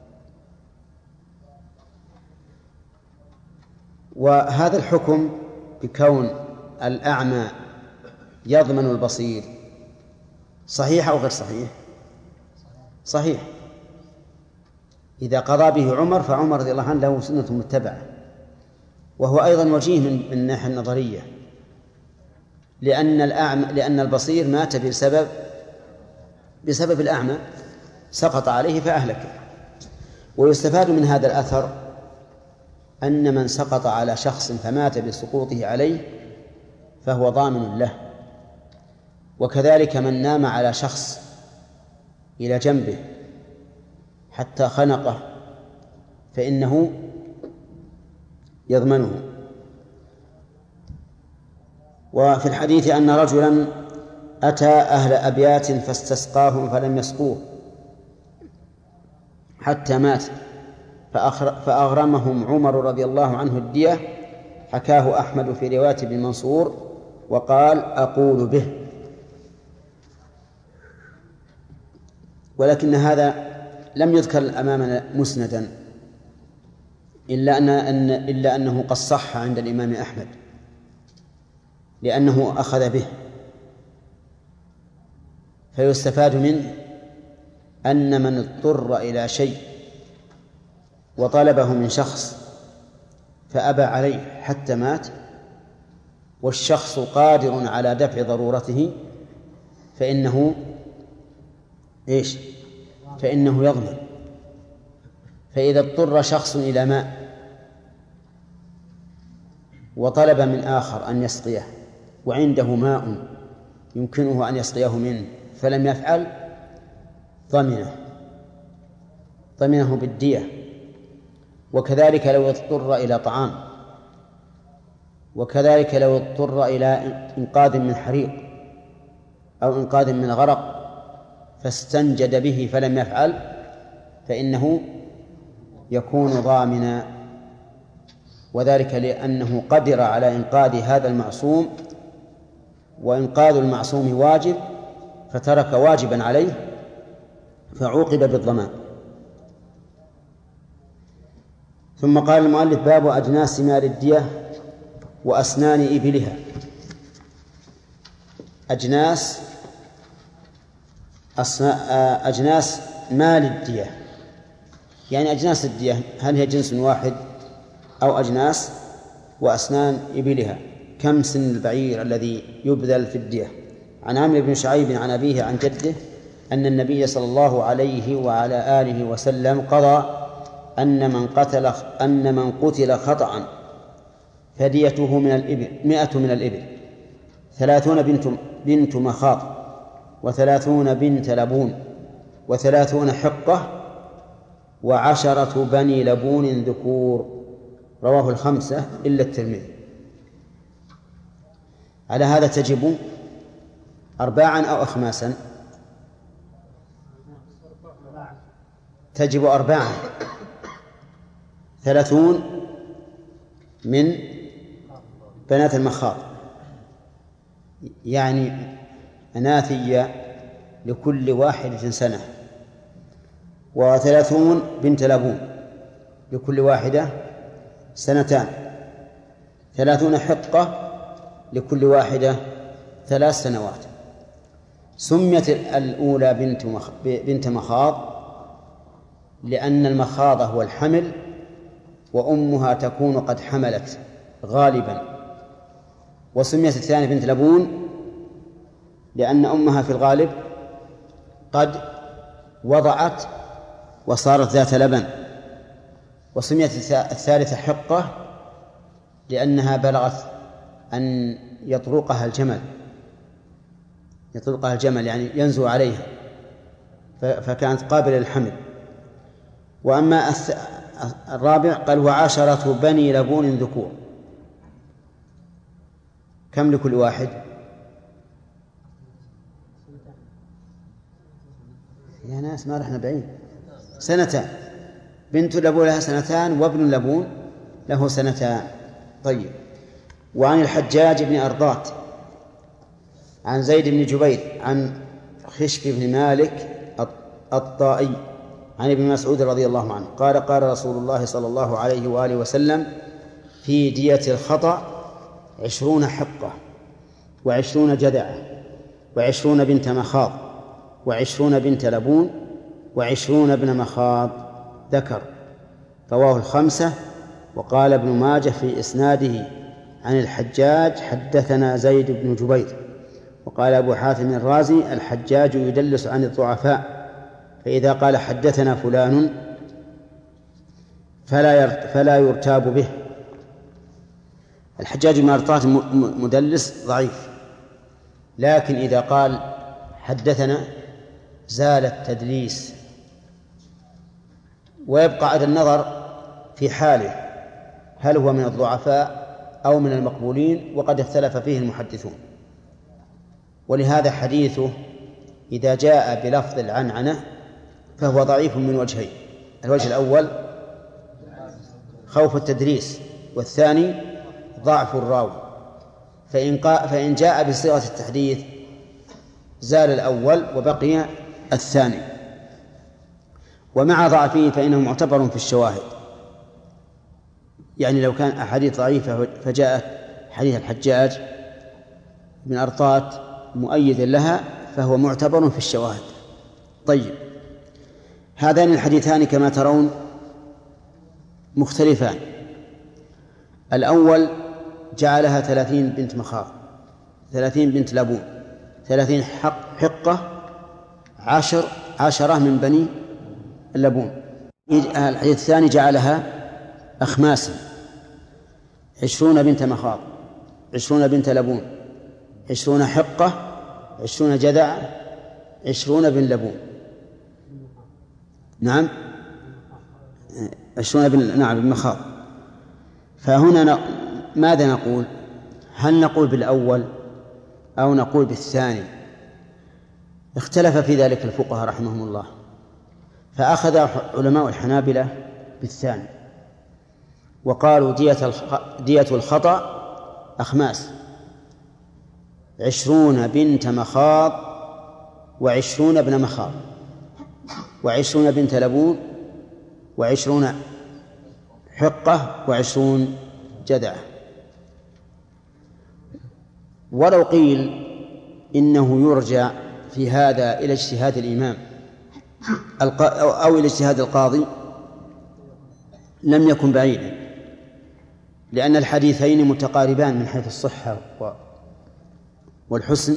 [SPEAKER 2] وهذا الحكم بكون الأعمى يضمن البصير صحيح أو غير صحيح؟ صحيح. إذا قضى به عمر فعمر رضي الله عنه له سنة متبعة، وهو أيضا وجيه من الناحية النظرية، لأن الأعمى لأن البصير مات بسبب بسبب الأعمى، سقط عليه فأهلكه. ويستفاد من هذا الأثر أن من سقط على شخص فمات بسقوطه عليه فهو ضامن له، وكذلك من نام على شخص إلى جنبه حتى خنقه فإنه يضمنه. وفي الحديث أن رجلا أتى أهل أبيات فاستسقاهم فلم يسقوه حتى مات، فأغرمهم عمر رضي الله عنه الدية، حكاه أحمد في رواية ابن منصور وقال أقول به. ولكن هذا لم يذكر أمامنا مسندا، إلا أن إلا أنه قد صح عند الإمام أحمد لأنه أخذ به. فيستفاد منه أن من اضطر إلى شيء وطلبه من شخص فأبى عليه حتى مات، والشخص قادر على دفع ضرورته، فإنه إيش؟ فإنه يضمن. فإذا اضطر شخص إلى ماء وطلب من آخر أن يسقيه وعنده ماء يمكنه أن يسقيه منه فلم يفعل، ضمنه ضمنه بالدية. وكذلك لو اضطر إلى طعام، وكذلك لو اضطر إلى إنقاذ من حريق أو إنقاذ من غرق فاستنجد به فلم يفعل، فإنه يكون ضامنا، وذلك لأنه قدر على إنقاذ هذا المعصوم، وإنقاذ المعصوم واجب فترك واجبا عليه فعوقب بالضمان. ثم قال المؤلف: باب أجناس مال الدية وأسنان إبلها. أجناس أجناس مال الدية، يعني أجناس الدية هل هي جنس واحد أو أجناس؟ وأسنان إبلها، كم سن البعير الذي يبذل في الدية. عن عمرو بن شعيب عن أبيه عن جده أن النبي صلى الله عليه وعلى آله وسلم قضى أن من قتل أن من قتل خطأ فديته من الإبل مئة من الإبل، ثلاثون بنت بنت مخاض، وثلاثون بنت لبون، وثلاثون حقة، وعشرة بني لبون ذكور. رواه الخمسة إلا الترمذي. على هذا تجب أرباعا أو أخماسا؟ تجب أرباعا، ثلاثون من بنات المخاض، يعني أناثية لكل واحدة سنة، وثلاثون بنت لبون لكل واحدة سنتان، ثلاثون حقة لكل واحدة ثلاث سنوات. سميت الأولى بنت مخ... بنت مخاض لأن المخاض هو الحمل، وأمها تكون قد حملت غالبا. وسميت الثانية بنت لبون لأن أمها في الغالب قد وضعت وصارت ذات لبن. وسميت الثالثة حقة لأنها بلغت أن يطرقها الجمل يطرقها الجمل يعني ينزو عليها، فكانت قابلة للحمل. وأما الرابع قال وعشرة بني لبون ذكور. كم لكل واحد؟ يا ناس ما رحنا بعيد، سنتان. بنت لبون لها سنتان وابن لبون له سنتان. طيب. وعن الحجاج بن أرضات عن زيد بن جبير عن خشب بن مالك الطائي عن ابن مسعود رضي الله عنه قال قال رسول الله صلى الله عليه وآله وسلم في دية الخطأ عشرون حقة وعشرون جدعة وعشرون بنت مخاض وعشرون بنت لبون وعشرون ابن مخاض ذكر. رواه الخمسة. وقال ابن ماجه في إسناده عن الحجاج حدثنا زيد بن جبير. وقال أبو حاتم الرازي الحجاج يدلس عن الضعفاء، فإذا قال حدثنا فلان فلا فلا يرتاب به. الحجاج بن أرطاة مدلس ضعيف، لكن إذا قال حدثنا زال التدليس، ويبقى على النظر في حاله هل هو من الضعفاء أو من المقبولين، وقد اختلف فيه المحدثون. ولهذا حديثه إذا جاء بلفظ العنعنة فهو ضعيف من وجهين: الوجه الأول خوف التدريس، والثاني ضعف الراوي. فإن, فإن جاء بصيغة التحديث زال الأول وبقي الثاني. ومع ضعفه فإنه معتبر في الشواهد، يعني لو كان أحاديث ضعيفة فجاءت حديث الحجاج بن أرطاة مؤيدا لها فهو معتبر في الشواهد. طيب، هذان الحديثان كما ترون مختلفان. الأول جعلها ثلاثين بنت مخاض، ثلاثين بنت لبون، ثلاثين حق حقة، عشر عشرة من بني اللبون. الحديث الثاني جعلها أخماسا: عشرون بنت مخاض، عشرون بنت لبون، عشرون حقة، عشرون جدع، عشرون بن لبون. نعم، عشرون بن نعم بن مخاض. فهنا ن... ماذا نقول؟ هل نقول بالأول أو نقول بالثاني؟ اختلف في ذلك الفقهاء رحمهم الله، فأخذ علماء الحنابلة بالثاني، وقالوا دية الخ... دية الخطأ أخماس: عشرون بنت مخاض وعشرون ابن مخاض وعشرون بنت لبون وعشرون حقة وعشرون جدعة. ولو قيل إنه يرجع في هذا إلى اجتهاد الإمام أو إلى اجتهاد القاضي لم يكن بعيدا، لأن الحديثين متقاربان من حيث الصحة والحسن،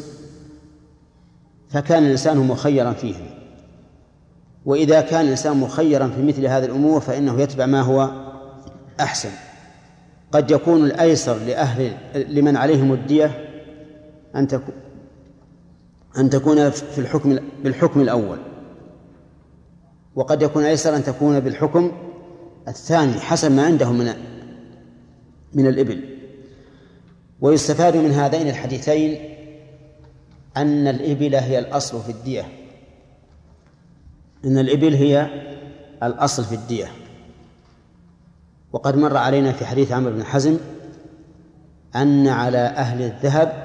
[SPEAKER 2] فكان الإنسان مخيرا فيهم. وإذا كان الإنسان مخيرا في مثل هذه الأمور فإنه يتبع ما هو أحسن. قد يكون الأيسر لأهل لمن عليهم الدية أن تكون أن تكون في الحكم بالحكم الأول، وقد يكون أيسر أن تكون بالحكم الثاني حسب ما عندهم من من الإبل. ويستفاد من هذين الحديثين أن الإبل هي الأصل في الدية، أن الإبل هي الأصل في الدية. وقد مر علينا في حديث عمرو بن حزم أن على أهل الذهب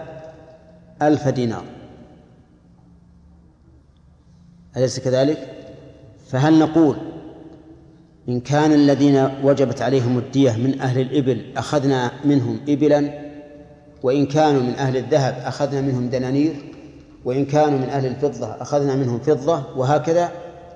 [SPEAKER 2] ألف دينار، أليس كذلك؟ فهل نقول إن كان الذين وجبت عليهم الدية من أهل الإبل أخذنا منهم إبلا، وإن كانوا من أهل الذهب أخذنا منهم دنانير، وإن كانوا من أهل الفضة أخذنا منهم فضة، وهكذا؟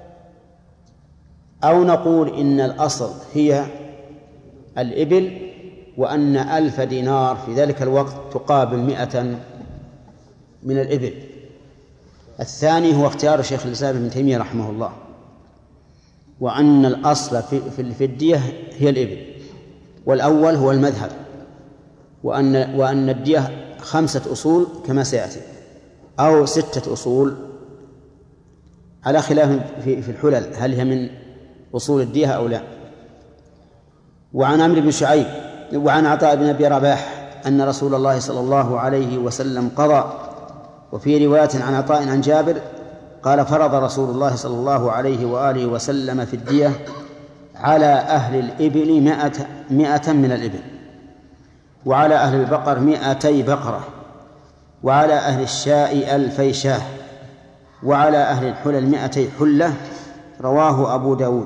[SPEAKER 2] أو نقول إن الأصل هي الإبل، وأن ألف دينار في ذلك الوقت تقابل مئة من الإبل؟ الثاني هو اختيار شيخ الإسلام ابن تيمية رحمه الله، وأن الأصل في, في, في الدية هي الإبل، والأول هو المذهب، وأن, وأن الدية خمسة أصول كما سيأتي، أو ستة أصول على خلاف في, في الحلل هل هي من أصول الدية أو لا. وعن عمرو بن شعيب وعن عطاء بن أبي رباح أن رسول الله صلى الله عليه وسلم قضى. وفي رواية عن عطاء عن جابر قال فرض رسول الله صلى الله عليه وآله وسلم في الدية على أهل الإبل مئة, مئة من الإبل، وعلى أهل البقر مئتي بقرة، وعلى أهل الشاء ألفي شاه، وعلى أهل الحلل مئتي حلة. رواه أبو داود.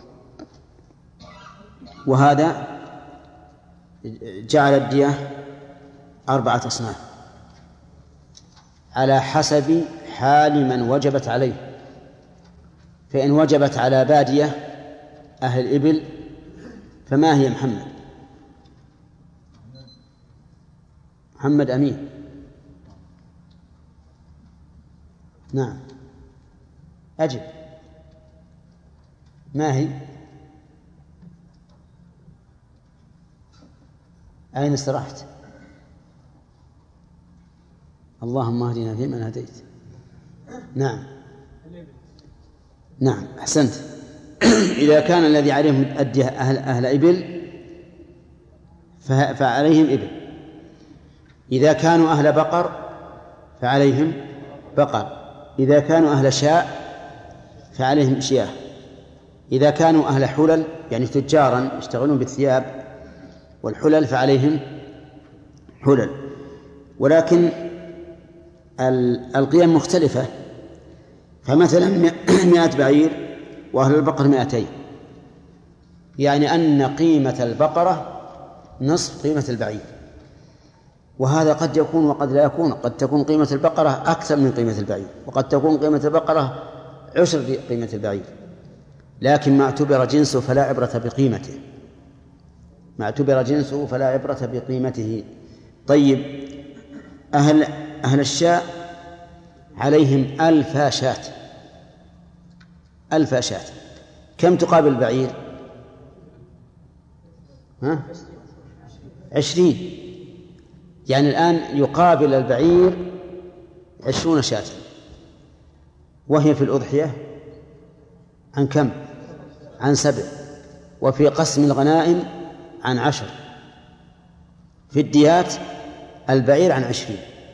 [SPEAKER 2] وهذا جعل الدية أربعة أصناف على حسب حال من وجبت عليه. فإن وجبت على بادية أهل الإبل فما هي محمد؟ محمد أمين. نعم أجب. ما هي؟ أين استرحت؟ اللهم اهدنا فيمن هديت. نعم نعم أحسنت. إذا كان الذي عليهم الدية أهل, أهل إبل فعليهم إبل، إذا كانوا أهل بقر فعليهم بقر، إذا كانوا أهل شاء فعليهم شياه، إذا كانوا أهل حلل يعني تجارا يشتغلون بالثياب والحلل فعليهم حلل. ولكن القيم مختلفة، فمثلا مئة بعير وأهل البقر مئتين، يعني أن قيمة البقرة نصف قيمة البعير، وهذا قد يكون وقد لا يكون. قد تكون قيمة البقرة أكثر من قيمة البعير، وقد تكون قيمة البقرة عشر قيمة البعير، لكن ما اعتبر جنسه فلا عبرة بقيمته، ما اعتبر جنسه فلا عبرة بقيمته. طيب أهل, أهل الشاء عليهم ألف شاة، ألف شاة كم تقابل البعير؟ ها؟ عشرين، يعني الآن يقابل البعير عشرون شاة، وهي في الأضحية عن كم؟ عن سبع، وفي قسم الغنائم عن عشر، في الديات البعير عن عشرين.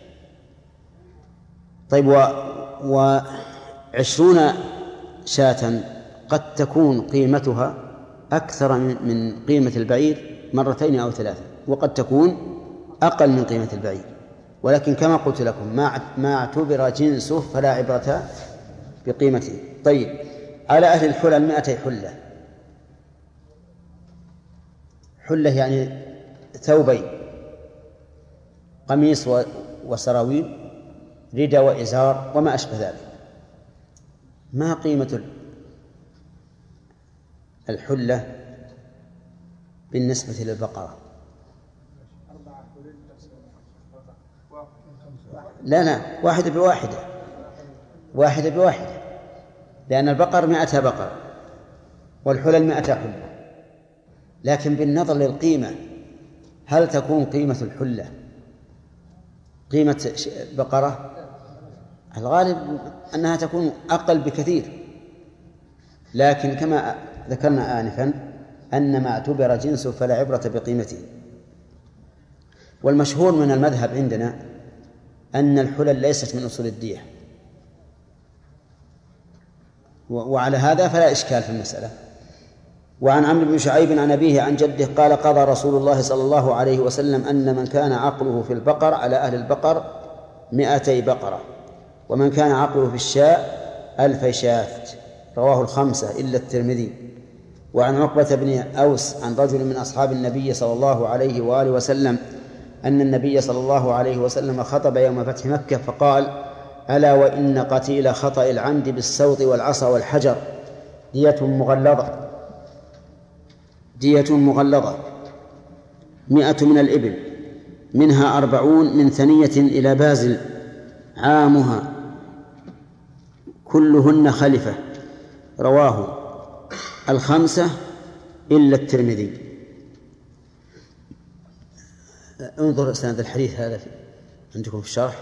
[SPEAKER 2] طيب و... وعشرون شاة قد تكون قيمتها أكثر من قيمة البعير مرتين أو ثلاثة، وقد تكون أقل من قيمة البعير، ولكن كما قلت لكم ما ما اعتبر جنسه فلا عبرة بقيمته. طيب على أهل الحلل مئتي حلة، حلة يعني ثوبين، قميص وسراويل، رداء وإزار وما أشبه ذلك. ما قيمة الحلة بالنسبة للبقرة؟ لا لا واحدة بواحدة، واحدة بواحدة، لأن البقر مئة بقر والحلل مئة حلة. لكن بالنظر للقيمة هل تكون قيمة الحلة قيمة بقرة؟ الغالب أنها تكون أقل بكثير، لكن كما ذكرنا آنفا أن ما اعتبر جنسه فلا عبرة بقيمته. والمشهور من المذهب عندنا أن الحلل ليست من أصول الدية، وعلى هذا فلا إشكال في المسألة. وعن عمرو بن شعيب عن أبيه عن جده قال قضى رسول الله صلى الله عليه وسلم أن من كان عقله في البقر على أهل البقر مئتي بقرة، ومن كان عقله في الشاء ألف شاة. رواه الخمسة إلا الترمذي. وعن عقبة بن أوس عن رجل من أصحاب النبي صلى الله عليه وآله وسلم أن النبي صلى الله عليه وسلم خطب يوم فتح مكة فقال: ألا وإن قتيل خطأ العمد بالسوط والعصا والحجر دية مغلظة دية مغلظة مئة من الإبل منها أربعون من ثنية إلى بازل عامها كلهن خلفة. رواه الخمسة إلا الترمذي. انظر سند الحديث هذا في عندكم في الشرح.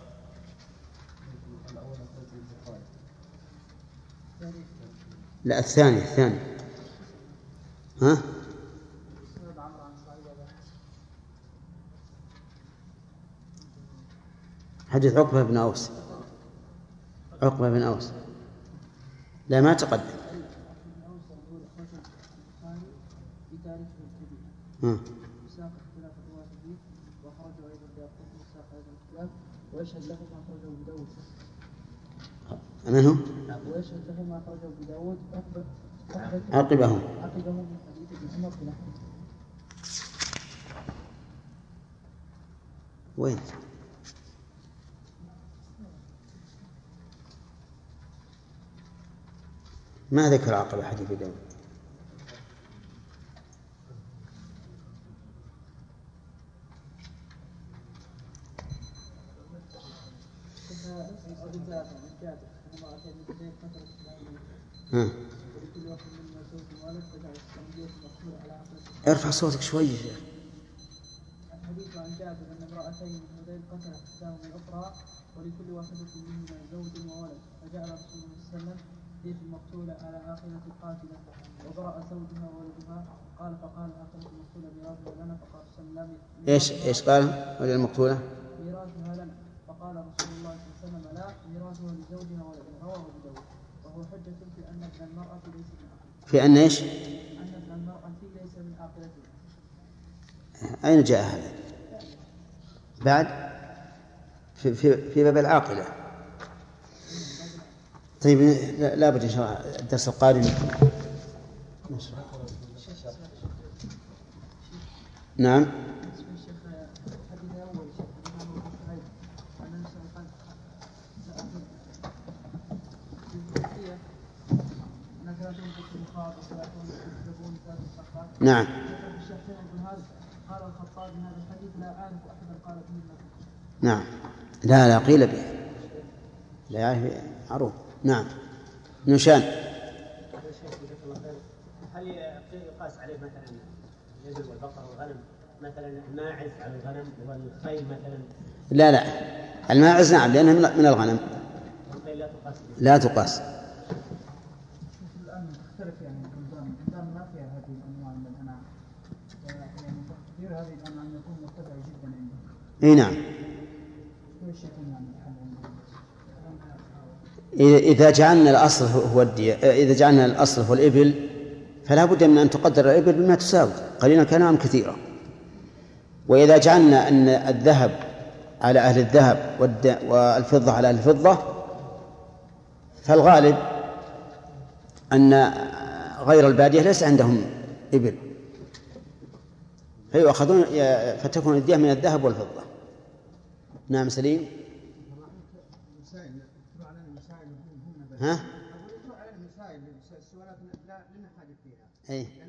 [SPEAKER 2] لا الثاني الثاني ها حديث عقبة بن أوس عقبة بن أوس لا ما تقدم. ها
[SPEAKER 3] ويشهد له ما أخرجه أبو داود.
[SPEAKER 2] من هو؟
[SPEAKER 3] ويشهد له ما أخرجه أبو داود
[SPEAKER 2] عقبهم
[SPEAKER 3] عقبهم من حديث ابن عمر بن أحمد.
[SPEAKER 2] وين؟ ما ذكر عقبة حديث ابن داود. ارفع صوتك شوي يا شيخ.
[SPEAKER 3] الحديث عن جابر أن امرأتين من هذين قتلت إحداهما الأخرى ولكل واحدة منهما زوج وولد فجعل رسول الله صلى الله عليه وسلم دية المقتولة على آخرة القاتلة وبرأ زوجها وولدها. قال فقال آخرة المقتولة ميراثها لنا فقال صلى الله عليه وسلم
[SPEAKER 2] ايش ايش قال وجه المقتولة؟
[SPEAKER 3] ميراثها لنا فقال رسول الله صلى الله عليه وسلم لا ميراثها لزوجها وولدها. رواه أبو داود. وهو حجة في أن ابن المرأة ليس من عقلته.
[SPEAKER 2] في أن ايش؟
[SPEAKER 3] أن ابن المرأة ليس من عقلته.
[SPEAKER 2] أين جاء هذا؟ بعد في في في باب العاقلة. طيب لا بد إن شاء الله الدرس القادم. نعم. نعم. نعم لا لا قيل به لا يعرف معروف. نعم نشان.
[SPEAKER 4] هل يقاس عليه مثلا الإبل والبقر والغنم مثلا الماعز على الغنم والخيل مثلا؟
[SPEAKER 2] لا لا الماعز نعم لأنها من الغنم
[SPEAKER 4] والخيل لا تقاس.
[SPEAKER 2] لا تقاس.
[SPEAKER 3] الآن تختلف يعني البلدان البلدان ما فيها هذه الأنواع من الأنعام يعني تقدير هذه الأنواع يكون مرتفع جدا عندهم.
[SPEAKER 2] إيه نعم. إذا جعلنا الأصل هو الدية إذا جعلنا الأصل هو الإبل فلا بد من أن تقدر الإبل بما تساوي قليلا كان أم كثيرا. وإذا جعلنا أن الذهب على أهل الذهب والفضة على أهل الفضة فالغالب أن غير البادية ليس عندهم إبل فيأخذون فتكون الدية من الذهب والفضة. نعم سليم. ها؟ أي